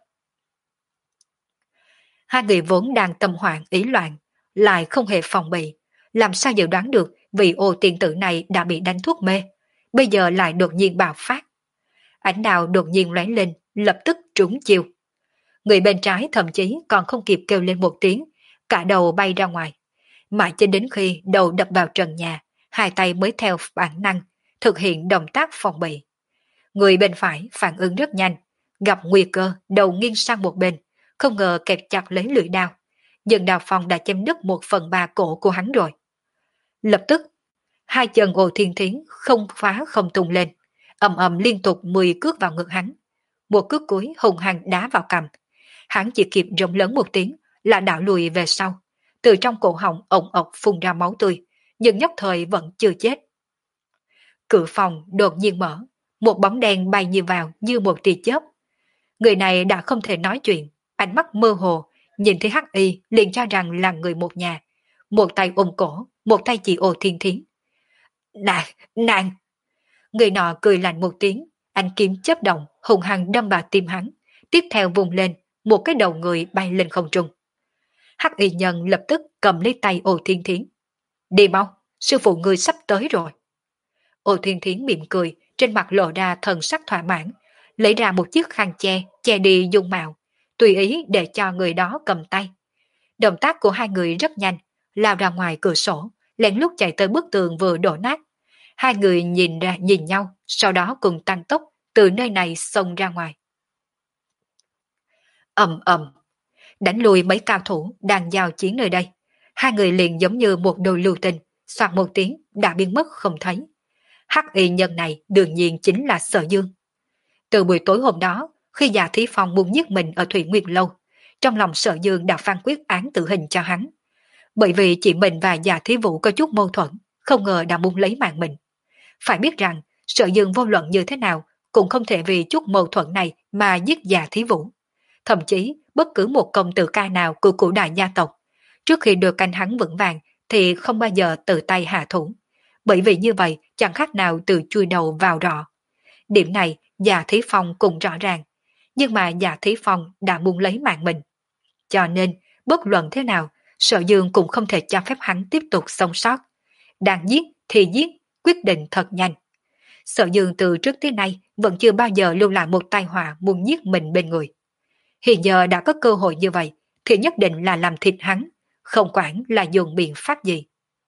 Hai người vốn đang tâm hoảng ý loạn, lại không hề phòng bị, làm sao dự đoán được vị Ô tiên tử này đã bị đánh thuốc mê, bây giờ lại đột nhiên bạo phát. Ánh đao đột nhiên lóe lên, lập tức trúng chiêu. Người bên trái thậm chí còn không kịp kêu lên một tiếng, cả đầu bay ra ngoài. Mãi cho đến khi đầu đập vào trần nhà, hai tay mới theo bản năng, thực hiện động tác phòng bị. Người bên phải phản ứng rất nhanh, gặp nguy cơ đầu nghiêng sang một bên, không ngờ kẹp chặt lấy lưỡi đao. Nhưng đao phong đã chém đứt một phần ba cổ của hắn rồi. Lập tức, hai chân Ô Thiên Thiến không phá không tung lên, ầm ầm liên tục mười cước vào ngực hắn. Một cước cuối hùng hăng đá vào cằm. Hắn chỉ kịp rống lớn một tiếng là đảo lùi về sau. Từ trong cổ họng ổng ộc phun ra máu tươi, nhưng nhất thời vẫn chưa chết. Cửa phòng đột nhiên mở, một bóng đen bay như vào như một tia chớp. Người này đã không thể nói chuyện, ánh mắt mơ hồ, nhìn thấy Hắc Y liền cho rằng là người một nhà, một tay ôm cổ, một tay chỉ Ô Thiên Thiến. Nàng, nàng! Người nọ cười lạnh một tiếng, ánh kiếm chớp động, hùng hăng đâm vào tim hắn, tiếp theo vùng lên, một cái đầu người bay lên không trung. Hắc Y nhân lập tức cầm lấy tay Ô Thiên Thiến. Đi mau, sư phụ người sắp tới rồi. Ô Thiên Thiến mỉm cười, trên mặt lộ ra thần sắc thỏa mãn, lấy ra một chiếc khăn che, che đi dung mạo, tùy ý để cho người đó cầm tay. Động tác của hai người rất nhanh, lao ra ngoài cửa sổ, lén lút chạy tới bức tường vừa đổ nát. Hai người nhìn ra nhìn nhau, sau đó cùng tăng tốc từ nơi này xông ra ngoài. Ầm ầm, đánh lùi mấy cao thủ đang giao chiến nơi đây. Hai người liền giống như một đôi lưu tình, soạt một tiếng đã biến mất không thấy. Hắc Y nhân này đương nhiên chính là Sở Dương. Từ buổi tối hôm đó, khi già Thí Phong muốn giết mình ở Thủy Nguyệt Lâu, trong lòng Sở Dương đã phán quyết án tử hình cho hắn. Bởi vì chị mình và già Thí Vũ có chút mâu thuẫn, không ngờ đã muốn lấy mạng mình. Phải biết rằng, Sở Dương vô luận như thế nào cũng không thể vì chút mâu thuẫn này mà giết già Thí Vũ. thậm chí bất cứ một công tử ca nào của cổ đại gia tộc, trước khi được canh hắn vững vàng thì không bao giờ tự tay hạ thủ, bởi vì như vậy chẳng khác nào từ chui đầu vào rọ. Điểm này Dạ Thí Phong cũng rõ ràng, nhưng mà Dạ Thí Phong đã muốn lấy mạng mình. Cho nên, bất luận thế nào, Sở Dương cũng không thể cho phép hắn tiếp tục sống sót. Đang giết thì giết, quyết định thật nhanh. Sở Dương từ trước tới nay vẫn chưa bao giờ lưu lại một tai họa muốn giết mình bên người. Hiện giờ đã có cơ hội như vậy, thì nhất định là làm thịt hắn, không quản là dùng biện pháp gì.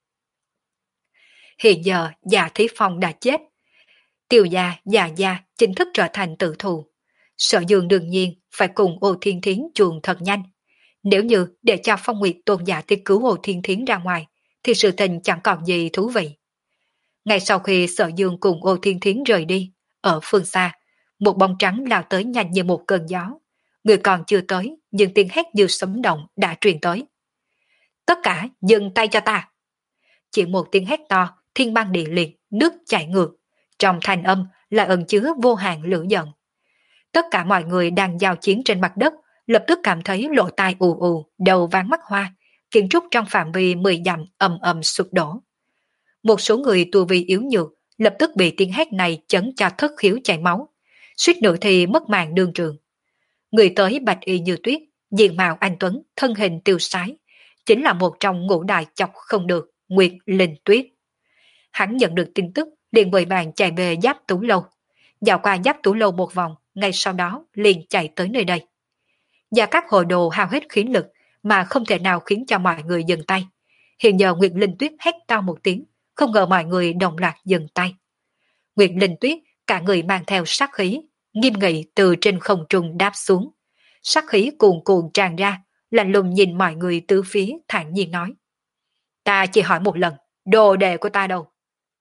Hiện giờ Dạ Thí Phong đã chết. Tiêu gia, Dạ gia chính thức trở thành tử thù. Sở Dương đương nhiên phải cùng Ô Thiên Thiến chuồn thật nhanh. Nếu như để cho Phong Nguyệt tôn giả tới cứu Ô Thiên Thiến ra ngoài, thì sự tình chẳng còn gì thú vị. Ngay sau khi Sở Dương cùng Ô Thiên Thiến rời đi, ở phương xa, một bóng trắng lao tới nhanh như một cơn gió. Người còn chưa tới, nhưng tiếng hét như sấm động đã truyền tới. Tất cả dừng tay cho ta! Chỉ một tiếng hét to, thiên băng địa liệt, nước chảy ngược. Trong thanh âm là ẩn chứa vô hạn lửa giận. Tất cả mọi người đang giao chiến trên mặt đất, lập tức cảm thấy lỗ tai ù ù, đầu váng mắt hoa, kiến trúc trong phạm vi mười dặm ầm ầm sụp đổ. Một số người tu vi yếu nhược lập tức bị tiếng hét này chấn cho thất khiếu chảy máu, suýt nữa thì mất mạng đương trường. Người tới bạch y như tuyết, diện mạo anh tuấn, thân hình tiêu sái, chính là một trong ngũ đại chọc không được, Nguyệt Linh Tuyết. Hắn nhận được tin tức, liền vội vàng chạy về Giáp Tú Lâu, dạo qua Giáp Tú Lâu một vòng, ngay sau đó liền chạy tới nơi đây. Và các hồ đồ hao hết khí lực mà không thể nào khiến cho mọi người dừng tay. Hiện giờ Nguyệt Linh Tuyết hét to một tiếng, không ngờ mọi người đồng loạt dừng tay. Nguyệt Linh Tuyết cả người mang theo sát khí, nghiêm nghị từ trên không trung đáp xuống. Sát khí cuồn cuộn tràn ra, lạnh lùng nhìn mọi người tứ phía thản nhiên nói. Ta chỉ hỏi một lần, đồ đệ của ta đâu?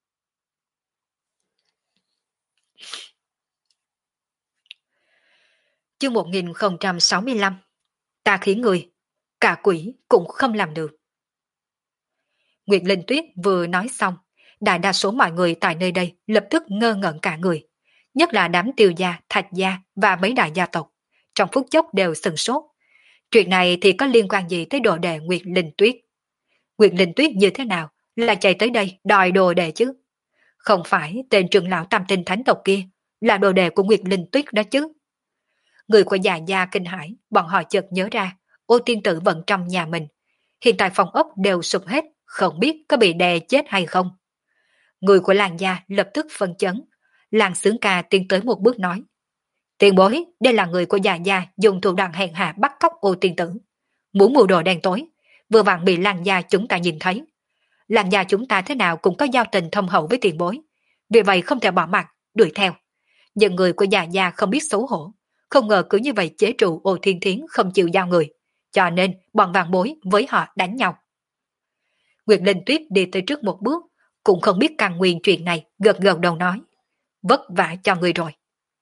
Chương một nghìn không trăm sáu mươi lăm. Ta khiến người, cả quỷ cũng không làm được. Nguyệt Linh Tuyết vừa nói xong, đại đa số mọi người tại nơi đây lập tức ngơ ngẩn cả người, nhất là đám Tiêu gia, Thạch gia và mấy đại gia tộc, trong phút chốc đều sửng sốt. Chuyện này thì có liên quan gì tới đồ đệ Nguyệt Linh Tuyết? Nguyệt Linh Tuyết như thế nào là chạy tới đây đòi đồ đệ chứ? Không phải tên trưởng lão tam tinh thánh tộc kia là đồ đệ của Nguyệt Linh Tuyết đó chứ? Người của già gia kinh hãi, bọn họ chợt nhớ ra, Ô tiên tử vẫn trong nhà mình. Hiện tại phòng ốc đều sụp hết, không biết có bị đè chết hay không. Người của làng gia lập tức phân chấn. Làng Xướng Ca tiến tới một bước nói. Tiền bối, đây là người của già gia dùng thủ đoạn hèn hạ bắt cóc Ô tiên tử. Muốn mưu đồ đen tối, vừa vặn bị làng gia chúng ta nhìn thấy. Làng gia chúng ta thế nào cũng có giao tình thâm hậu với tiền bối. Vì vậy không thể bỏ mặt, đuổi theo. Nhưng người của già gia không biết xấu hổ. Không ngờ cứ như vậy chế trụ Ô Thiên Thiến không chịu giao người. Cho nên bọn vàng bối với họ đánh nhau. Nguyệt Linh Tuyết đi tới trước một bước, cũng không biết căn nguyên chuyện này, gật gật đầu nói. Vất vả cho người rồi.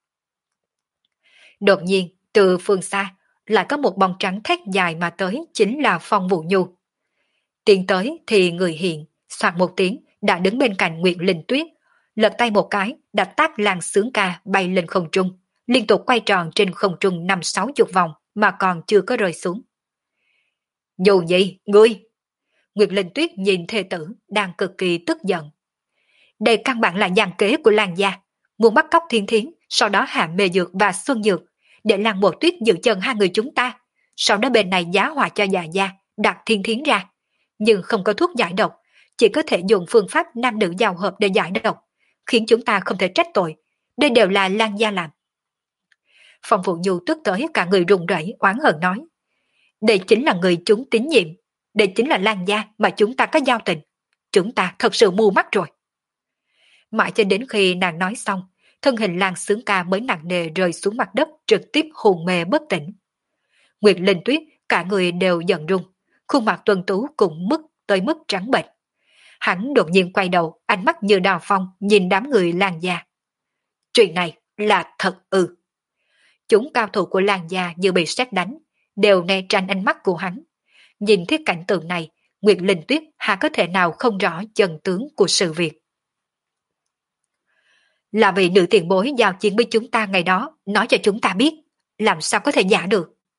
Đột nhiên, từ phương xa, lại có một bóng trắng thét dài mà tới, chính là Phong Vũ Nhu. Tiến tới thì người hiện, soạt một tiếng, đã đứng bên cạnh Nguyệt Linh Tuyết, lật tay một cái, đã tát Làng Xướng Ca bay lên không trung, liên tục quay tròn trên không trung năm sáu chục vòng mà còn chưa có rơi xuống. Dù gì, ngươi! Nguyệt Linh Tuyết nhìn thê tử đang cực kỳ tức giận. Đây căn bản là giàn kế của làng gia, muốn bắt cóc Thiên Thiến, sau đó hạ Mê Dược và Xuân Dược, để Làng Mộ Tuyết giữ chân hai người chúng ta, sau đó bên này giá họa cho già gia, đặt Thiên Thiến ra. Nhưng không có thuốc giải độc, chỉ có thể dùng phương pháp nam nữ giao hợp để giải độc, khiến chúng ta không thể trách tội. Đây đều là làng gia làm. Phong Vũ Nhu tức tới cả người run rẩy oán hận nói. Đây chính là người chúng tín nhiệm, đây chính là làng gia mà chúng ta có giao tình. Chúng ta thật sự mù mắt rồi. Mãi cho đến khi nàng nói xong, thân hình Làng Xướng Ca mới nặng nề rơi xuống mặt đất, trực tiếp hồn mê bất tỉnh. Nguyệt Linh Tuyết cả người đều giận run, khuôn mặt tuần tú cũng mức tới mức trắng bệch. Hắn đột nhiên quay đầu, ánh mắt như đào phong nhìn đám người làng gia. Chuyện này là thật ư? Chúng cao thủ của làng gia như bị sét đánh, đều né tránh ánh mắt của hắn. Nhìn thấy cảnh tượng này, Nguyệt Linh Tuyết hà có thể nào không rõ chân tướng của sự việc. Là vì nữ tiền bối giao chiến với chúng ta ngày đó, nói cho chúng ta biết, làm sao có thể giả được.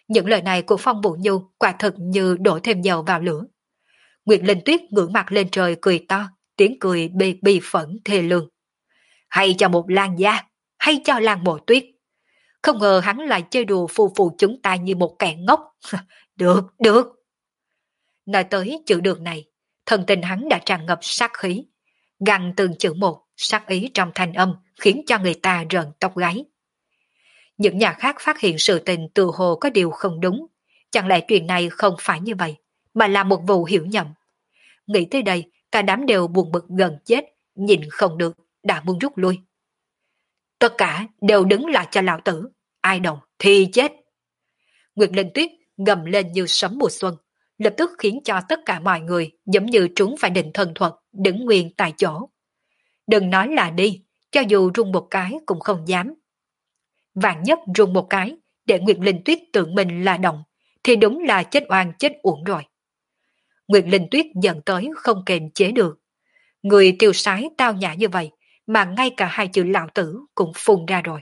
Những lời này của Phong Vũ Nhu quả thực như đổ thêm dầu vào lửa. Nguyệt Linh Tuyết ngửa mặt lên trời cười to, tiếng cười bi bi phẫn thê lương. Hay cho một Lan gia, hay cho Lan Mộ Tuyết. Không ngờ hắn lại chơi đùa phù phù chúng ta như một kẻ ngốc. Được, được. Nói tới chữ được này, thần tình hắn đã tràn ngập sát khí. Gằn từng chữ một, sát ý trong thanh âm khiến cho người ta rợn tóc gáy. Những nhà khác phát hiện sự tình tự hồ có điều không đúng. Chẳng lẽ chuyện này không phải như vậy, mà là một vụ hiểu nhầm. Nghĩ tới đây, cả đám đều buồn bực gần chết, nhìn không được, đã muốn rút lui. Tất cả đều đứng lại cho lão tử, ai động thì chết. Nguyệt Linh Tuyết gầm lên như sấm mùa xuân, lập tức khiến cho tất cả mọi người giống như trúng phải định thần thuật, đứng nguyên tại chỗ. Đừng nói là đi, cho dù rung một cái cũng không dám. Vạn nhất rung một cái, để Nguyệt Linh Tuyết tưởng mình là động, thì đúng là chết oan chết uổng rồi. Nguyệt Linh Tuyết giận tới không kềm chế được. Người tiêu sái tao nhã như vậy, mà ngay cả hai chữ lão tử cũng phun ra rồi.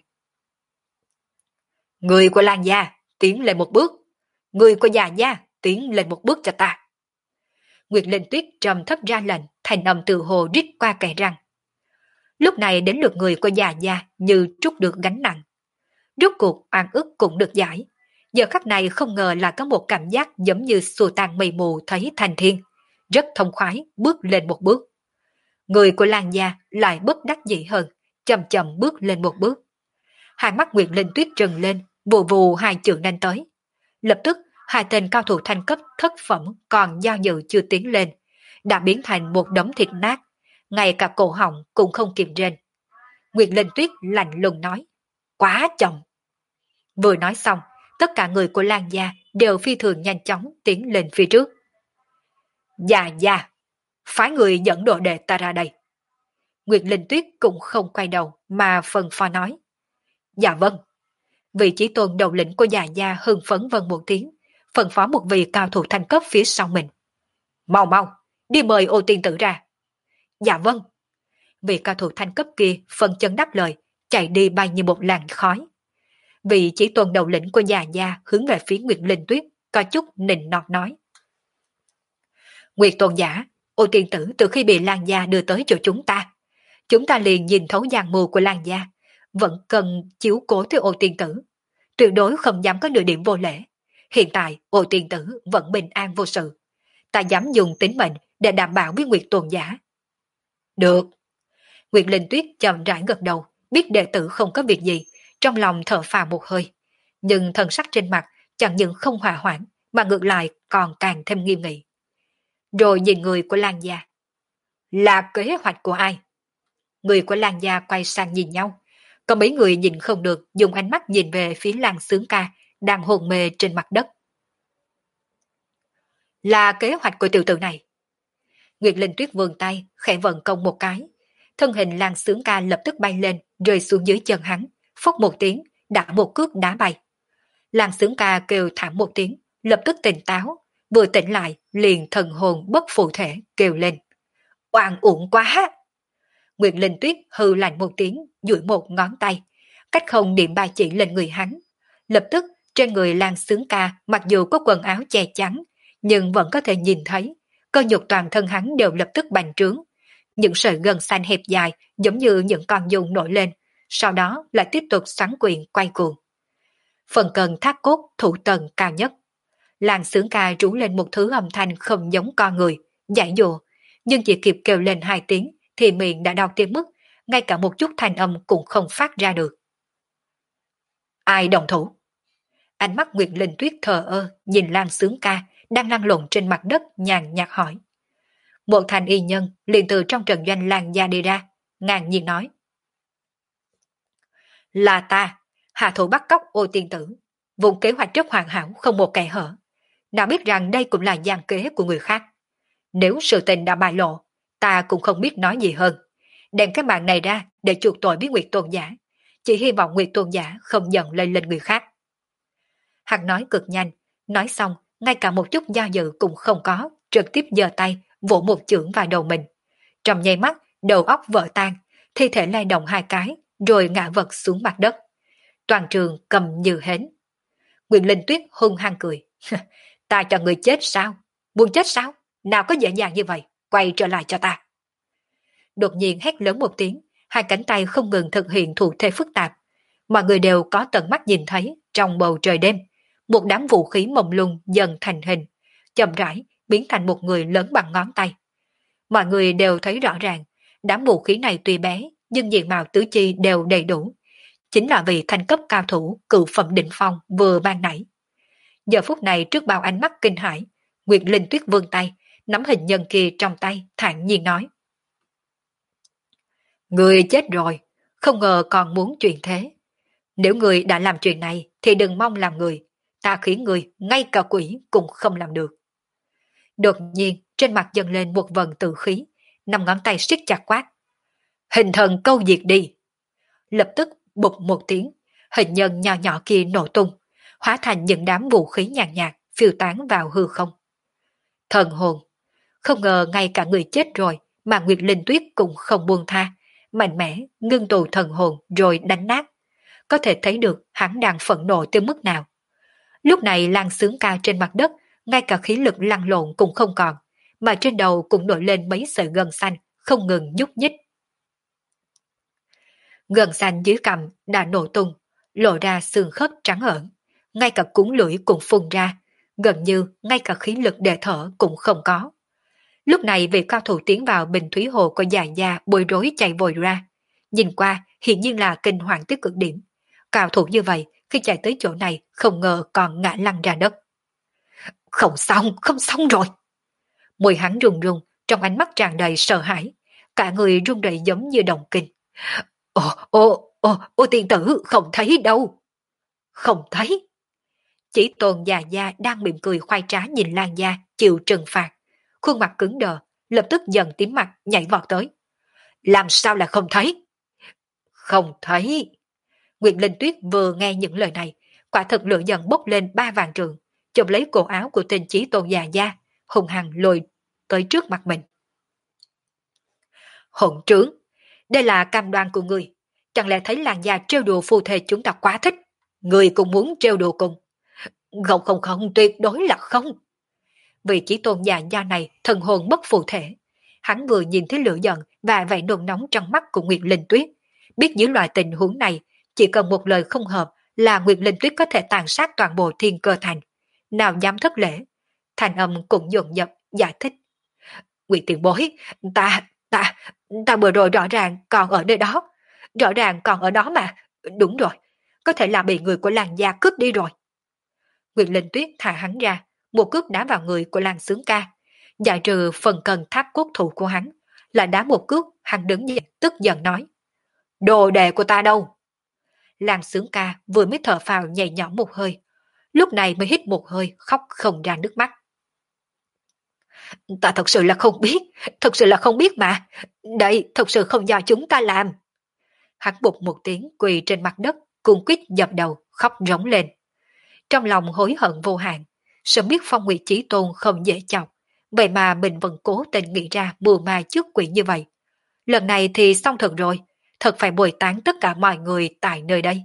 Người của Lan gia, tiến lên một bước. Người của già gia, tiến lên một bước cho ta. Nguyệt Linh Tuyết trầm thấp ra lệnh, thành âm từ hồ rít qua kẻ răng. Lúc này đến lượt người của già gia như trút được gánh nặng. Rốt cuộc oan ức cũng được giải. Giờ khắc này không ngờ là có một cảm giác giống như xua tan mây mù thấy thành thiên. Rất thông khoái, bước lên một bước. Người của Lan gia lại bất đắc dĩ hơn, chậm chậm bước lên một bước. Hai mắt Nguyệt Linh Tuyết trừng lên, vù vù hai chữ nhanh tới. Lập tức, hai tên cao thủ thanh cấp thất phẩm còn do dự chưa tiến lên, đã biến thành một đống thịt nát, ngay cả cổ họng cũng không kịp rên. Nguyệt Linh Tuyết lạnh lùng nói, quá chậm. Vừa nói xong, tất cả người của Lan gia đều phi thường nhanh chóng tiến lên phía trước. Dạ dạ, phái người dẫn đồ đệ ta ra đây. Nguyệt Linh Tuyết cũng không quay đầu mà phân phó nói. Dạ vâng. Vị chí tôn đầu lĩnh của già gia hưng phấn vân một tiếng, phân phó một vị cao thủ thanh cấp phía sau mình. Mau mau, đi mời Ô Tiên Tử ra. Dạ vâng. Vị cao thủ thanh cấp kia phân chân đáp lời, chạy đi bay như một làn khói. Vị chí tôn đầu lĩnh của già gia hướng về phía Nguyệt Linh Tuyết, có chút nịnh nọt nói. Nguyệt tôn giả, Ô Tiên Tử từ khi bị Lan gia đưa tới chỗ chúng ta, chúng ta liền nhìn thấu giang mưu của Lan gia, vẫn cần chiếu cố tới Ô Tiên Tử. Tuyệt đối không dám có nửa điểm vô lễ. Hiện tại Ô Tiên Tử vẫn bình an vô sự. Ta dám dùng tính mệnh để đảm bảo với Nguyệt tôn giả. Được. Nguyệt Linh Tuyết chậm rãi gật đầu, biết đệ tử không có việc gì, trong lòng thở phào một hơi. Nhưng thần sắc trên mặt chẳng những không hòa hoãn, mà ngược lại còn càng thêm nghiêm nghị. Rồi nhìn người của Lan gia. Là kế hoạch của ai? Người của Lan gia quay sang nhìn nhau. Có mấy người nhìn không được, dùng ánh mắt nhìn về phía Lan Sướng Ca đang hồn mê trên mặt đất. Là kế hoạch của tiểu tử này. Nguyệt Linh Tuyết vươn tay, khẽ vận công một cái. Thân hình Lan Sướng Ca lập tức bay lên, rơi xuống dưới chân hắn, phốc một tiếng, đã một cước đá bay. Lan Sướng Ca kêu thảm một tiếng, lập tức tỉnh táo, vừa tỉnh lại liền thần hồn bất phụ thể kêu lên. Oan uổng quá! Nguyệt Linh Tuyết hừ lạnh một tiếng, duỗi một ngón tay, cách không điểm ba chỉ lên người hắn. Lập tức trên người Lan Sướng Ca mặc dù có quần áo che chắn, nhưng vẫn có thể nhìn thấy, cơ nhục toàn thân hắn đều lập tức bành trướng. Những sợi gân xanh hẹp dài giống như những con dung nổi lên, sau đó lại tiếp tục xoắn quyền quay cuồng. Phần cần thác cốt thủ tầng cao nhất. Lan Sướng Ca rú lên một thứ âm thanh không giống con người, giải dụa, nhưng chỉ kịp kêu lên hai tiếng thì miệng đã đau tới mức ngay cả một chút thanh âm cũng không phát ra được. Ai đồng thủ? Ánh mắt Nguyệt Linh Tuyết thờ ơ nhìn Lan Sướng Ca đang lăn lộn trên mặt đất nhàn nhạt hỏi. Một thành y nhân liền từ trong trận doanh Lan gia đi ra, ngàn nhiên nói. Là ta, hạ thủ bắt cóc Ô Tiên Tử, vùng kế hoạch rất hoàn hảo không một kẻ hở. Nào biết rằng đây cũng là gian kế của người khác. Nếu sự tình đã bại lộ, ta cũng không biết nói gì hơn. Đem cái mạng này ra để chuộc tội với Nguyệt tôn giả, chỉ hy vọng Nguyệt tôn giả không giận lên lên người khác. Hắn nói cực nhanh, nói xong ngay cả một chút do dự cũng không có, trực tiếp giơ tay vỗ một chưởng vào đầu mình. Trong nháy mắt, đầu óc vỡ tan, thi thể lay động hai cái, rồi ngã vật xuống mặt đất. Toàn trường cầm như hến. Nguyệt Linh Tuyết hung hăng cười. Ta cho người chết sao? Muốn chết sao? Nào có dễ dàng như vậy, quay trở lại cho ta. Đột nhiên hét lớn một tiếng, hai cánh tay không ngừng thực hiện thủ thế phức tạp. Mọi người đều có tận mắt nhìn thấy trong bầu trời đêm, một đám vũ khí mông lung dần thành hình, chậm rãi biến thành một người lớn bằng ngón tay. Mọi người đều thấy rõ ràng, đám vũ khí này tuy bé, nhưng diện mạo tứ chi đều đầy đủ. Chính là vì thanh cấp cao thủ cựu phẩm đỉnh phong vừa ban nãy. Giờ phút này trước bao ánh mắt kinh hãi, Nguyệt Linh Tuyết vươn tay, nắm hình nhân kia trong tay, thản nhiên nói. Người chết rồi, không ngờ còn muốn chuyện thế. Nếu người đã làm chuyện này thì đừng mong làm người, ta khiến người ngay cả quỷ cũng không làm được. Đột nhiên trên mặt dâng lên một vần tự khí, năm ngón tay siết chặt quát. Hình thần câu diệt đi. Lập tức bụp một tiếng, hình nhân nhỏ nhỏ kia nổ tung, hóa thành những đám vũ khí nhàn nhạt, nhạt phiêu tán vào hư không. Thần hồn, không ngờ ngay cả người chết rồi mà Nguyệt Linh Tuyết cũng không buông tha, mạnh mẽ ngưng tụ thần hồn rồi đánh nát. Có thể thấy được hắn đang phẫn nộ tới mức nào. Lúc này Lan Sướng Ca trên mặt đất, ngay cả khí lực lăn lộn cũng không còn, mà trên đầu cũng nổi lên mấy sợi gân xanh, không ngừng nhúc nhích. Gân xanh dưới cằm đã nổ tung, lộ ra xương khớp trắng ẩn, ngay cả cuốn lưỡi cũng phun ra, gần như ngay cả khí lực để thở cũng không có. Lúc này vị cao thủ tiến vào bình thúy hồ của già gia bối rối chạy vội ra, nhìn qua hiển nhiên là kinh hoàng tới cực điểm. Cao thủ như vậy khi chạy tới chỗ này không ngờ còn ngã lăn ra đất. Không xong, không xong rồi. Môi hắn run run, trong ánh mắt tràn đầy sợ hãi, cả người run rẩy giống như động kinh. Ồ, ồ, ồ, ô tiên tử, không thấy đâu. Không thấy. Chỉ Tôn già gia đang mỉm cười khoai trá nhìn Lan gia chịu trừng phạt, khuôn mặt cứng đờ, lập tức dần tím mặt nhảy vọt tới. Làm sao là không thấy? Không thấy. Nguyệt Linh Tuyết vừa nghe những lời này, quả thực lửa dần bốc lên ba vạn trường, chụp lấy cổ áo của tên Chí Tôn già gia, hùng hăng lôi tới trước mặt mình. Hỗn trướng, đây là cam đoan của người, chẳng lẽ thấy làng già trêu đùa phu thê chúng ta quá thích, người cũng muốn trêu đùa cùng. Không không không, tuyệt đối là không. Vì Chí Tôn già gia này thần hồn bất phụ thể, hắn vừa nhìn thấy lửa giận và vẻ nôn nóng trong mắt của Nguyệt Linh Tuyết, biết những loại tình huống này chỉ cần một lời không hợp là Nguyệt Linh Tuyết có thể tàn sát toàn bộ thiên cơ thành, nào dám thất lễ. Thành âm cũng dồn dập giải thích. Nguyệt tiền bối, ta, ta, ta vừa rồi rõ ràng còn ở nơi đó, rõ ràng còn ở đó mà, đúng rồi, có thể là bị người của làng gia cướp đi rồi. Nguyệt Linh Tuyết thả hắn ra, một cước đá vào người của Lan Sướng Ca, giải trừ phần cần tháp cốt thủ của hắn, lại đá một cước, hắn đứng dậy tức giận nói. Đồ đệ của ta đâu? Lan Sướng Ca vừa mới thở phào nhẹ nhõm một hơi, lúc này mới hít một hơi khóc không ra nước mắt. Ta thật sự là không biết, thật sự là không biết mà, đây thật sự không do chúng ta làm. Hắn bụt một tiếng quỳ trên mặt đất, cuồng quýt dập đầu, khóc rống lên. Trong lòng hối hận vô hạn, sớm biết Phong Nguyệt Chí Tôn không dễ chọc, vậy mà mình vẫn cố tình nghĩ ra mưu ma trước quỷ như vậy. Lần này thì xong thật rồi, thật phải bồi tán tất cả mọi người tại nơi đây.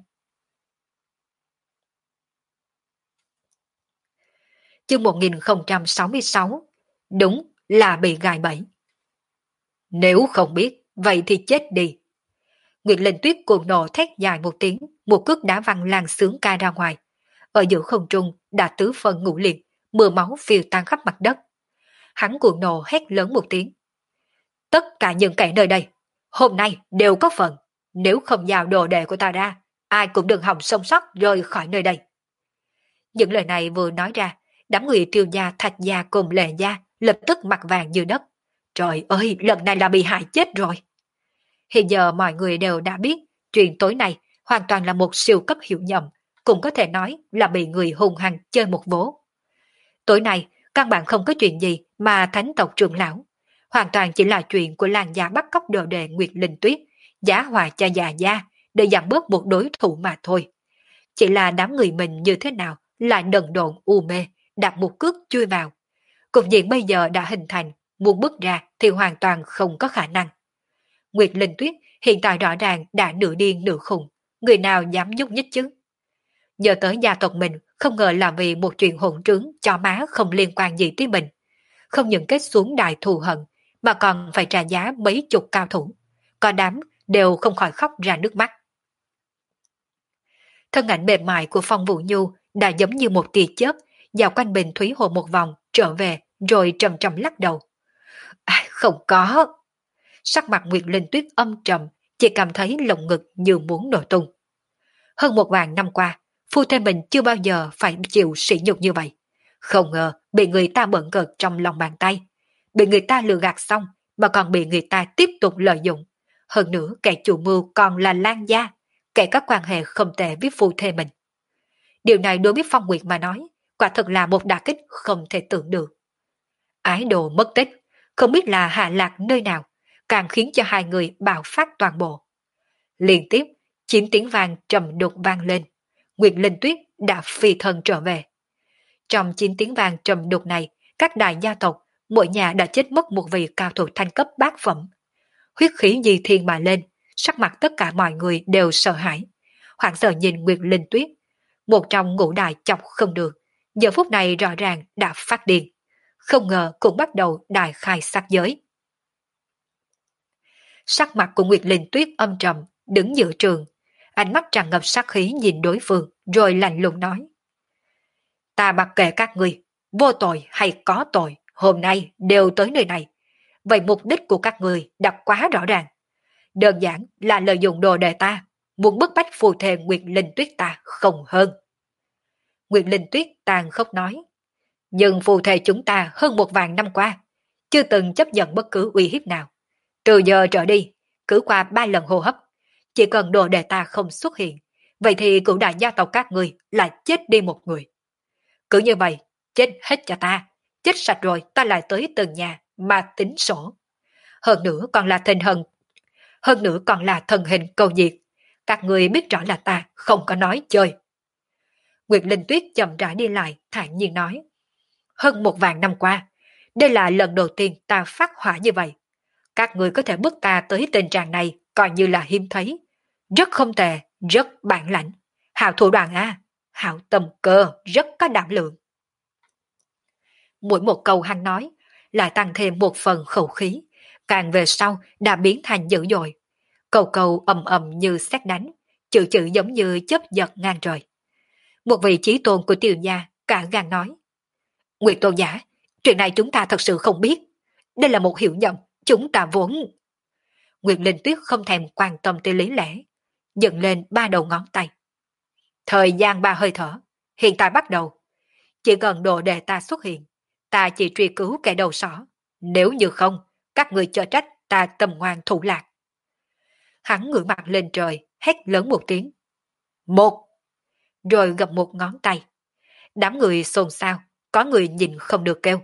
Chương một nghìn không trăm sáu mươi sáu, đúng là bị gài bẫy. Nếu không biết, vậy thì chết đi. Nguyệt Linh Tuyết cuồng nộ thét dài một tiếng, một cước đá văng Lan Sướng Ca ra ngoài. Ở giữa không trung đã tứ phần ngũ liệt, mưa máu phiêu tan khắp mặt đất. Hắn cuồng nộ hét lớn một tiếng. Tất cả những kẻ nơi đây, hôm nay đều có phần. Nếu không giao đồ đệ của ta ra, ai cũng đừng hòng sống sót rời khỏi nơi đây. Những lời này vừa nói ra, đám người Tiêu gia, Thạch gia cùng Lệ gia lập tức mặt vàng như đất. Trời ơi, lần này là bị hại chết rồi. Hiện giờ mọi người đều đã biết, chuyện tối nay hoàn toàn là một siêu cấp hiểu nhầm, cũng có thể nói là bị người hung hăng chơi một vố. Tối nay, căn bản không có chuyện gì mà thánh tộc trưởng lão, hoàn toàn chỉ là chuyện của làng gia bắt cóc đồ đệ Nguyệt Linh Tuyết, giá hòa cho già gia để giảm bớt một đối thủ mà thôi. Chỉ là đám người mình như thế nào lại đần độn u mê, đặt một cước chui vào. Cục diện bây giờ đã hình thành, muốn bước ra thì hoàn toàn không có khả năng. Nguyệt Linh Tuyết hiện tại rõ ràng đã nửa điên nửa khùng, người nào dám nhúc nhích chứ? Nhờ tới gia tộc mình Không ngờ là vì một chuyện hỗn trướng cho má không liên quan gì tới mình. Không những kết xuống đại thù hận, mà còn phải trả giá mấy chục cao thủ. Có đám đều không khỏi khóc ra nước mắt. Thân ảnh mềm mại của Phong Vũ Nhu đã giống như một tia chớp, dạo quanh Bình Thúy Hồ một vòng, trở về, rồi trầm trầm lắc đầu. À, không có. Sắc mặt Nguyệt Linh Tuyết âm trầm, chỉ cảm thấy lồng ngực như muốn nổ tung. Hơn một vạn năm qua, phu thê mình chưa bao giờ phải chịu sỉ nhục như vậy. Không ngờ bị người ta bận cợt trong lòng bàn tay. Bị người ta lừa gạt xong, mà còn bị người ta tiếp tục lợi dụng. Hơn nữa kẻ chủ mưu còn là Lan Gia, kẻ có quan hệ không tệ với phu thê mình. Điều này đối với Phong Nguyệt mà nói, quả thật là một đả kích không thể tưởng được. Ái đồ mất tích, không biết là hạ lạc nơi nào, càng khiến cho hai người bạo phát toàn bộ. Liên tiếp, chín tiếng vàng trầm đục vang lên. Nguyệt Linh Tuyết đã phi thân trở về. Trong chín tiếng vàng trầm đục này, các đại gia tộc, mỗi nhà đã chết mất một vị cao thủ thanh cấp bát phẩm. Huyết khí di thiên mà lên, sắc mặt tất cả mọi người đều sợ hãi. Hoảng sợ nhìn Nguyệt Linh Tuyết. Một trong ngũ đại chọc không được, giờ phút này rõ ràng đã phát điên. Không ngờ cũng bắt đầu đại khai sát giới. Sắc mặt của Nguyệt Linh Tuyết âm trầm, đứng giữa trường. Ánh mắt tràn ngập sát khí nhìn đối phương, rồi lạnh lùng nói. Ta mặc kệ các ngươi, vô tội hay có tội, hôm nay đều tới nơi này. Vậy mục đích của các người đã quá rõ ràng. Đơn giản là lợi dụng đồ đề ta, muốn bức bách phù thề Nguyệt Linh Tuyết ta không hơn. Nguyệt Linh Tuyết tàn khốc nói. Nhưng phù thề chúng ta hơn một vạn năm qua, chưa từng chấp nhận bất cứ uy hiếp nào. Từ giờ trở đi, cứ qua ba lần hô hấp, chỉ cần đồ đề ta không xuất hiện, vậy thì cửu đại gia tộc các người lại chết đi một người. Cứ như vậy, chết hết cho ta, chết sạch rồi ta lại tới từng nhà mà tính sổ. Hơn nữa còn là thần hận, hơn nữa còn là thần hình cầu diệt. Các người biết rõ là ta không có nói chơi. Nguyệt Linh Tuyết chậm rãi đi lại, thản nhiên nói. Hơn một vạn năm qua, đây là lần đầu tiên ta phát hỏa như vậy. Các người có thể bức ta tới tình trạng này coi như là hiếm thấy. Rất không tệ, rất bản lãnh. Hảo thủ đoạn a, hảo tầm cơ, rất có đảm lượng. Mỗi một câu hắn nói, lại tăng thêm một phần khẩu khí, càng về sau đã biến thành dữ dội. Câu câu ầm ầm như sét đánh, chữ chữ giống như chớp giật ngang trời. Một vị trí tôn của Tiêu gia cả gan nói. Nguyệt tôn giả, chuyện này chúng ta thật sự không biết. Đây là một hiểu nhầm, chúng ta vốn... Nguyệt Linh Tuyết không thèm quan tâm tới lý lẽ, dựng lên ba đầu ngón tay. Thời gian ba hơi thở, hiện tại bắt đầu. Chỉ cần đồ đề ta xuất hiện, ta chỉ truy cứu kẻ đầu sỏ. Nếu như không, các người cho trách ta tầm ngoan thủ lạc. Hắn ngửa mặt lên trời, hét lớn một tiếng. Một! Rồi gập một ngón tay. Đám người xôn xao, có người nhìn không được kêu.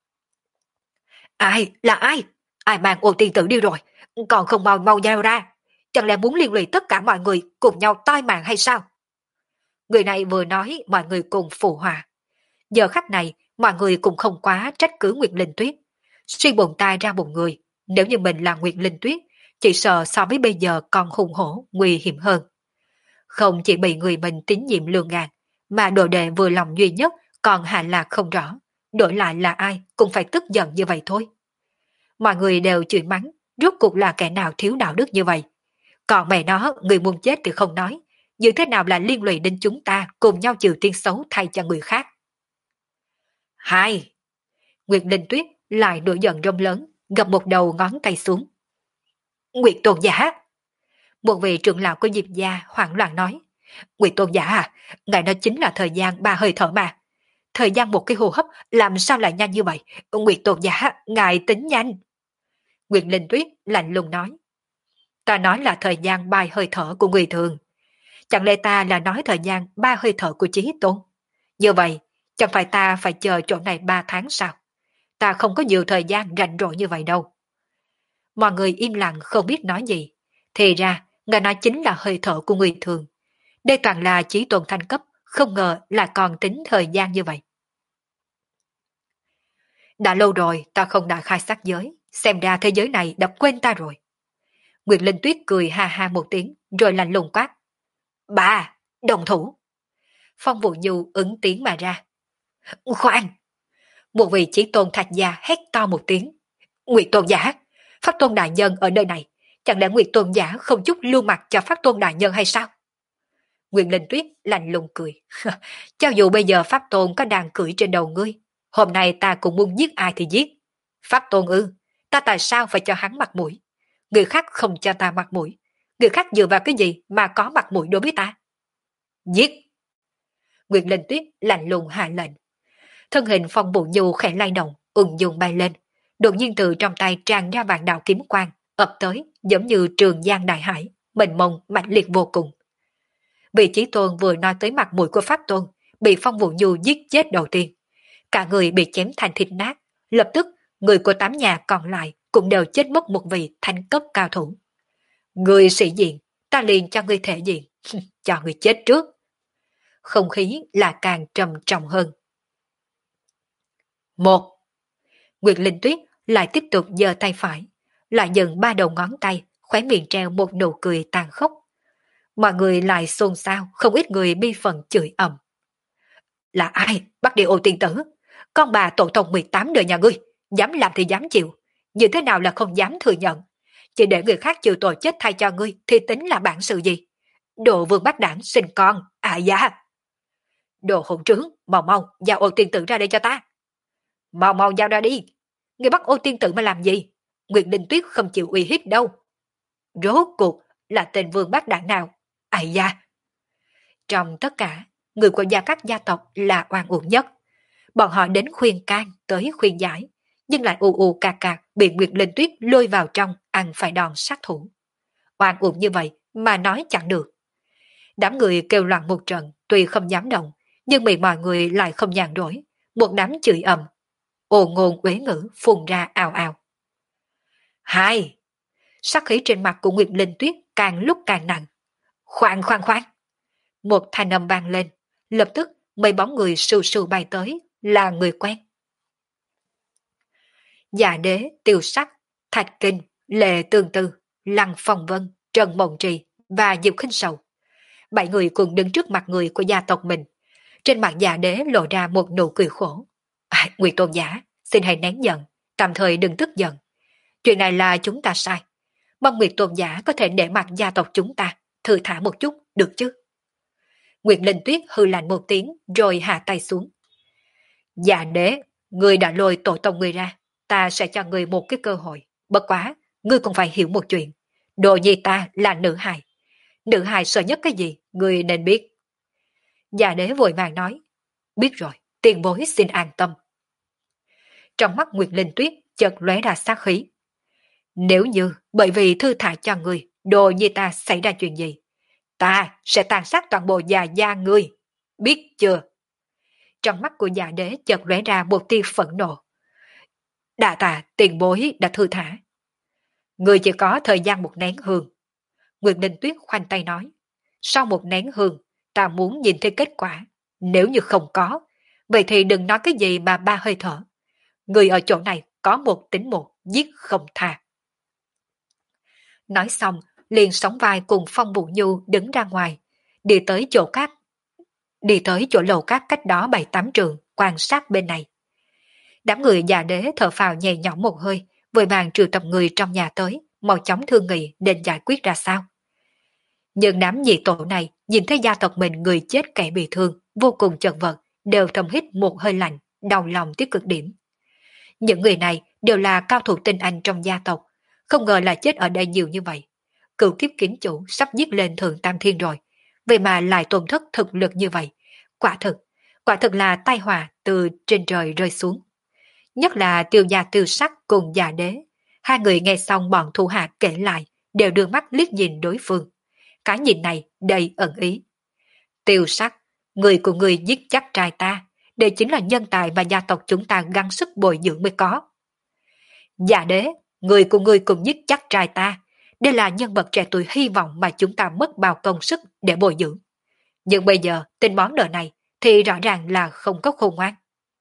Ai? Là ai? Ai mang ô tiên tử đi rồi? Còn không mau mau nhau ra. Chẳng lẽ muốn liên lụy tất cả mọi người cùng nhau tai mạng hay sao? Người này vừa nói mọi người cùng phụ họa. Giờ khắc này mọi người cũng không quá trách cứ Nguyệt Linh Tuyết. Suy bụng tai ra một người, nếu như mình là Nguyệt Linh Tuyết, chỉ sợ so với bây giờ còn hùng hổ, nguy hiểm hơn. Không chỉ bị người mình tín nhiệm lường gạt, mà đồ đệ vừa lòng duy nhất còn hạ lạc không rõ. Đổi lại là ai cũng phải tức giận như vậy thôi. Mọi người đều chửi mắng, rốt cuộc là kẻ nào thiếu đạo đức như vậy. Còn mẹ nó, người muốn chết thì không nói, như thế nào là liên lụy đến chúng ta cùng nhau chịu tiếng xấu thay cho người khác. Hai! Nguyệt Linh Tuyết lại nổi giận rông lớn, gập một đầu ngón tay xuống. Nguyệt tôn giả! Một vị trưởng lão của Diệp gia hoảng loạn nói. Nguyệt tôn giả à, ngài nói chính là thời gian ba hơi thở mà. Thời gian một cái hô hấp làm sao lại nhanh như vậy? Nguyệt tôn giả, ngài tính nhanh. Nguyệt Linh Tuyết lạnh lùng nói. Ta nói là thời gian ba hơi thở của người thường. Chẳng lẽ ta là nói thời gian ba hơi thở của Chí Tôn? Như vậy, chẳng phải ta phải chờ chỗ này ba tháng sao? Ta không có nhiều thời gian rảnh rỗi như vậy đâu. Mọi người im lặng không biết nói gì. Thì ra, ngài nói chính là hơi thở của người thường. Đây toàn là Chí Tôn thanh cấp, không ngờ là còn tính thời gian như vậy. Đã lâu rồi ta không đã khai sát giới, xem ra thế giới này đã quên ta rồi. Nguyệt Linh Tuyết cười ha ha một tiếng, rồi lạnh lùng quát. Bà, đồng thủ. Phong Vũ Nhu ứng tiếng mà ra. Khoan! Một vị chí tôn thạch gia hét to một tiếng. Nguyệt tôn giả! Pháp tôn đại nhân ở nơi này, chẳng lẽ Nguyệt tôn giả không chút lưu mặt cho Pháp tôn đại nhân hay sao? Nguyệt Linh Tuyết lạnh lùng cười. Cho dù bây giờ Pháp tôn có đang cưỡi trên đầu ngươi, hôm nay ta cũng muốn giết ai thì giết. Pháp tôn ư, ta tại sao phải cho hắn mặt mũi? Người khác không cho ta mặt mũi, người khác dựa vào cái gì mà có mặt mũi đối với ta? Giết! Nguyệt Linh Tuyết lạnh lùng hạ lệnh. Thân hình Phong Vũ Nhu khẽ lay động, ung dung bay lên, đột nhiên từ trong tay tràn ra vạn đạo kiếm quang, ập tới giống như trường giang đại hải, mênh mông mãnh liệt vô cùng. Vị Chí Tôn vừa nói tới mặt mũi của Pháp Tôn, bị Phong Vũ Nhu giết chết đầu tiên. Cả người bị chém thành thịt nát, lập tức người của tám nhà còn lại cũng đều chết mất một vị thánh cấp cao thủ. Người sĩ diện, ta liền cho ngươi thể diện, cho ngươi chết trước. Không khí là càng trầm trọng hơn. Một. Nguyệt Linh Tuyết lại tiếp tục giơ tay phải, lại dừng ba đầu ngón tay, khóe miệng treo một nụ cười tàn khốc. Mọi người lại xôn xao, không ít người bi phần chửi ầm. Là ai bắt đi ô tiên tử? Con bà tổ tông mười tám đời nhà ngươi, dám làm thì dám chịu, như thế nào là không dám thừa nhận? Chỉ để người khác chịu tội chết thay cho ngươi thì tính là bản sự gì? Đồ vương bác đảng sinh con, à dạ. Đồ hỗn trướng, mau mau giao ô tiên tử ra đây cho ta. Mau mau giao ra đi. Ngươi bắt ô tiên tử mà làm gì? Nguyệt Linh Tuyết không chịu uy hiếp đâu. Rốt cuộc là tên vương bác đảng nào? À dạ. Trong tất cả, người của gia các gia tộc là oan uổng nhất. Bọn họ đến khuyên can, tới khuyên giải, nhưng lại ù ù cạc cạc bị Nguyệt Linh Tuyết lôi vào trong ăn phải đòn sát thủ. Oan uổng như vậy mà nói chẳng được. Đám người kêu loạn một trận, tuy không dám động, nhưng bị mọi người lại không nhàn rỗi, một đám chửi ầm, ồ ngôn uế ngữ phun ra ào ào. Hai, sát khí trên mặt của Nguyệt Linh Tuyết càng lúc càng nặng. Khoan khoan khoan! Một thanh âm vang lên, lập tức mấy bóng người sù sù bay tới, là người quen. Dạ Đế, Tiêu Sắc, Thạch Kinh, Lệ Tương Tư, Lăng Phong Vân, Trần Mộng Trì và Diệp Khinh Sầu. Bảy người cùng đứng trước mặt người của gia tộc mình. Trên mặt Dạ Đế lộ ra một nụ cười khổ. À, Nguyệt tôn giả, xin hãy nén giận, tạm thời đừng tức giận. Chuyện này là chúng ta sai. Mong Nguyệt tôn giả có thể để mặt gia tộc chúng ta, thư thả một chút, được chứ? Nguyệt Linh Tuyết hư lạnh một tiếng rồi hạ tay xuống. Dạ Đế, người đã lôi tổ tông người ra, ta sẽ cho người một cái cơ hội. Bất quá, ngươi cũng phải hiểu một chuyện. Đồ nhi ta là nữ hài. Nữ hài sợ nhất cái gì, ngươi nên biết. Dạ Đế vội vàng nói. Biết rồi, tiền bối xin an tâm. Trong mắt Nguyệt Linh Tuyết chợt lóe ra sát khí. Nếu như bởi vì thư thả cho người, đồ nhi ta xảy ra chuyện gì, ta sẽ tàn sát toàn bộ già gia ngươi. Biết chưa? Trong mắt của Dạ Đế chợt lóe ra một tia phẫn nộ. Đà tạ tiền bối đã thư thả. Người chỉ có thời gian một nén hương. Nguyệt Linh Tuyết khoanh tay nói. Sau một nén hương, ta muốn nhìn thấy kết quả. Nếu như không có, vậy thì đừng nói cái gì mà ba hơi thở. Người ở chỗ này có một tính một, giết không tha. Nói xong, liền sóng vai cùng Phong Vũ Nhu đứng ra ngoài, đi tới chỗ cát, đi tới chỗ lầu cát cách đó bảy tám trường, quan sát bên này. Đám người Dạ Đế thở phào nhẹ nhõm một hơi, vội vàng trừ tập người trong nhà tới, mau chóng thương nghị nên giải quyết ra sao. Nhưng đám nhị tổ này nhìn thấy gia tộc mình người chết kẻ bị thương, vô cùng chật vật, đều thầm hít một hơi lạnh, đau lòng tới cực điểm. Những người này đều là cao thủ tinh anh trong gia tộc, không ngờ là chết ở đây nhiều như vậy. Cựu kiếp kiếm chủ sắp giết lên thượng tam thiên rồi, vậy mà lại tổn thất thực lực như vậy. Quả thực, quả thực là tai họa từ trên trời rơi xuống. Nhất là Tiêu Gia Tiêu Sắc cùng Dạ Đế. Hai người nghe xong bọn thủ hạ kể lại, đều đưa mắt liếc nhìn đối phương. Cái nhìn này đầy ẩn ý. Tiêu Sắc, người của người giết chắc trai ta, đây chính là nhân tài mà gia tộc chúng ta gắng sức bồi dưỡng mới có. Dạ Đế, người của người cùng giết chắc trai ta, đây là nhân vật trẻ tuổi hy vọng mà chúng ta mất bao công sức để bồi dưỡng. Nhưng bây giờ tên món nợ này thì rõ ràng là không có khôn ngoan.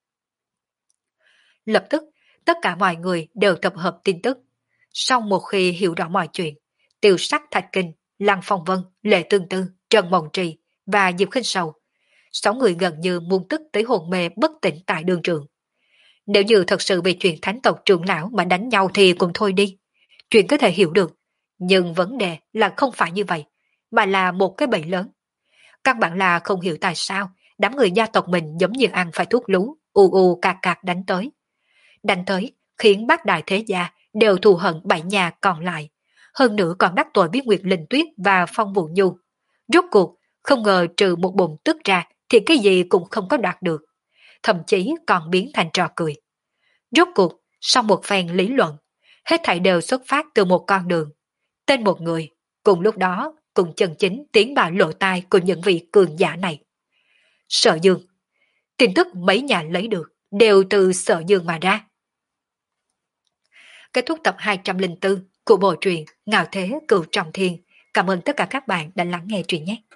Lập tức, tất cả mọi người đều tập hợp tin tức. Sau một khi hiểu rõ mọi chuyện, Tiêu Sắc, Thạch Kinh, Lăng Phong Vân, Lệ Tương Tư, Trần Mộng Trì và Diệp Khinh Sầu sáu người gần như muốn tức tới hồn mê bất tỉnh tại đường trường. Nếu như thật sự vì chuyện thánh tộc trưởng lão mà đánh nhau thì cũng thôi đi. Chuyện có thể hiểu được. Nhưng vấn đề là không phải như vậy, mà là một cái bẫy lớn. Căn bản là không hiểu tại sao đám người gia tộc mình giống như ăn phải thuốc lú, u u cạc cạc đánh tới. Đánh tới khiến bác đại thế gia đều thù hận bảy nhà còn lại. Hơn nữa còn đắc tội với Nguyệt Linh Tuyết và Phong Vũ Nhu. Rốt cuộc, không ngờ trừ một bụng tức ra thì cái gì cũng không có đạt được. Thậm chí còn biến thành trò cười. Rốt cuộc, sau một phen lý luận, hết thảy đều xuất phát từ một con đường. Tên một người, cùng lúc đó cùng chân chính tiến vào lộ tai của những vị cường giả này. Sở Dương. Tin tức mấy nhà lấy được đều từ Sở Dương mà ra. Kết thúc tập hai trăm lẻ bốn của bộ truyện Ngạo Thế Cửu Trọng Thiên. Cảm ơn tất cả các bạn đã lắng nghe truyện nhé.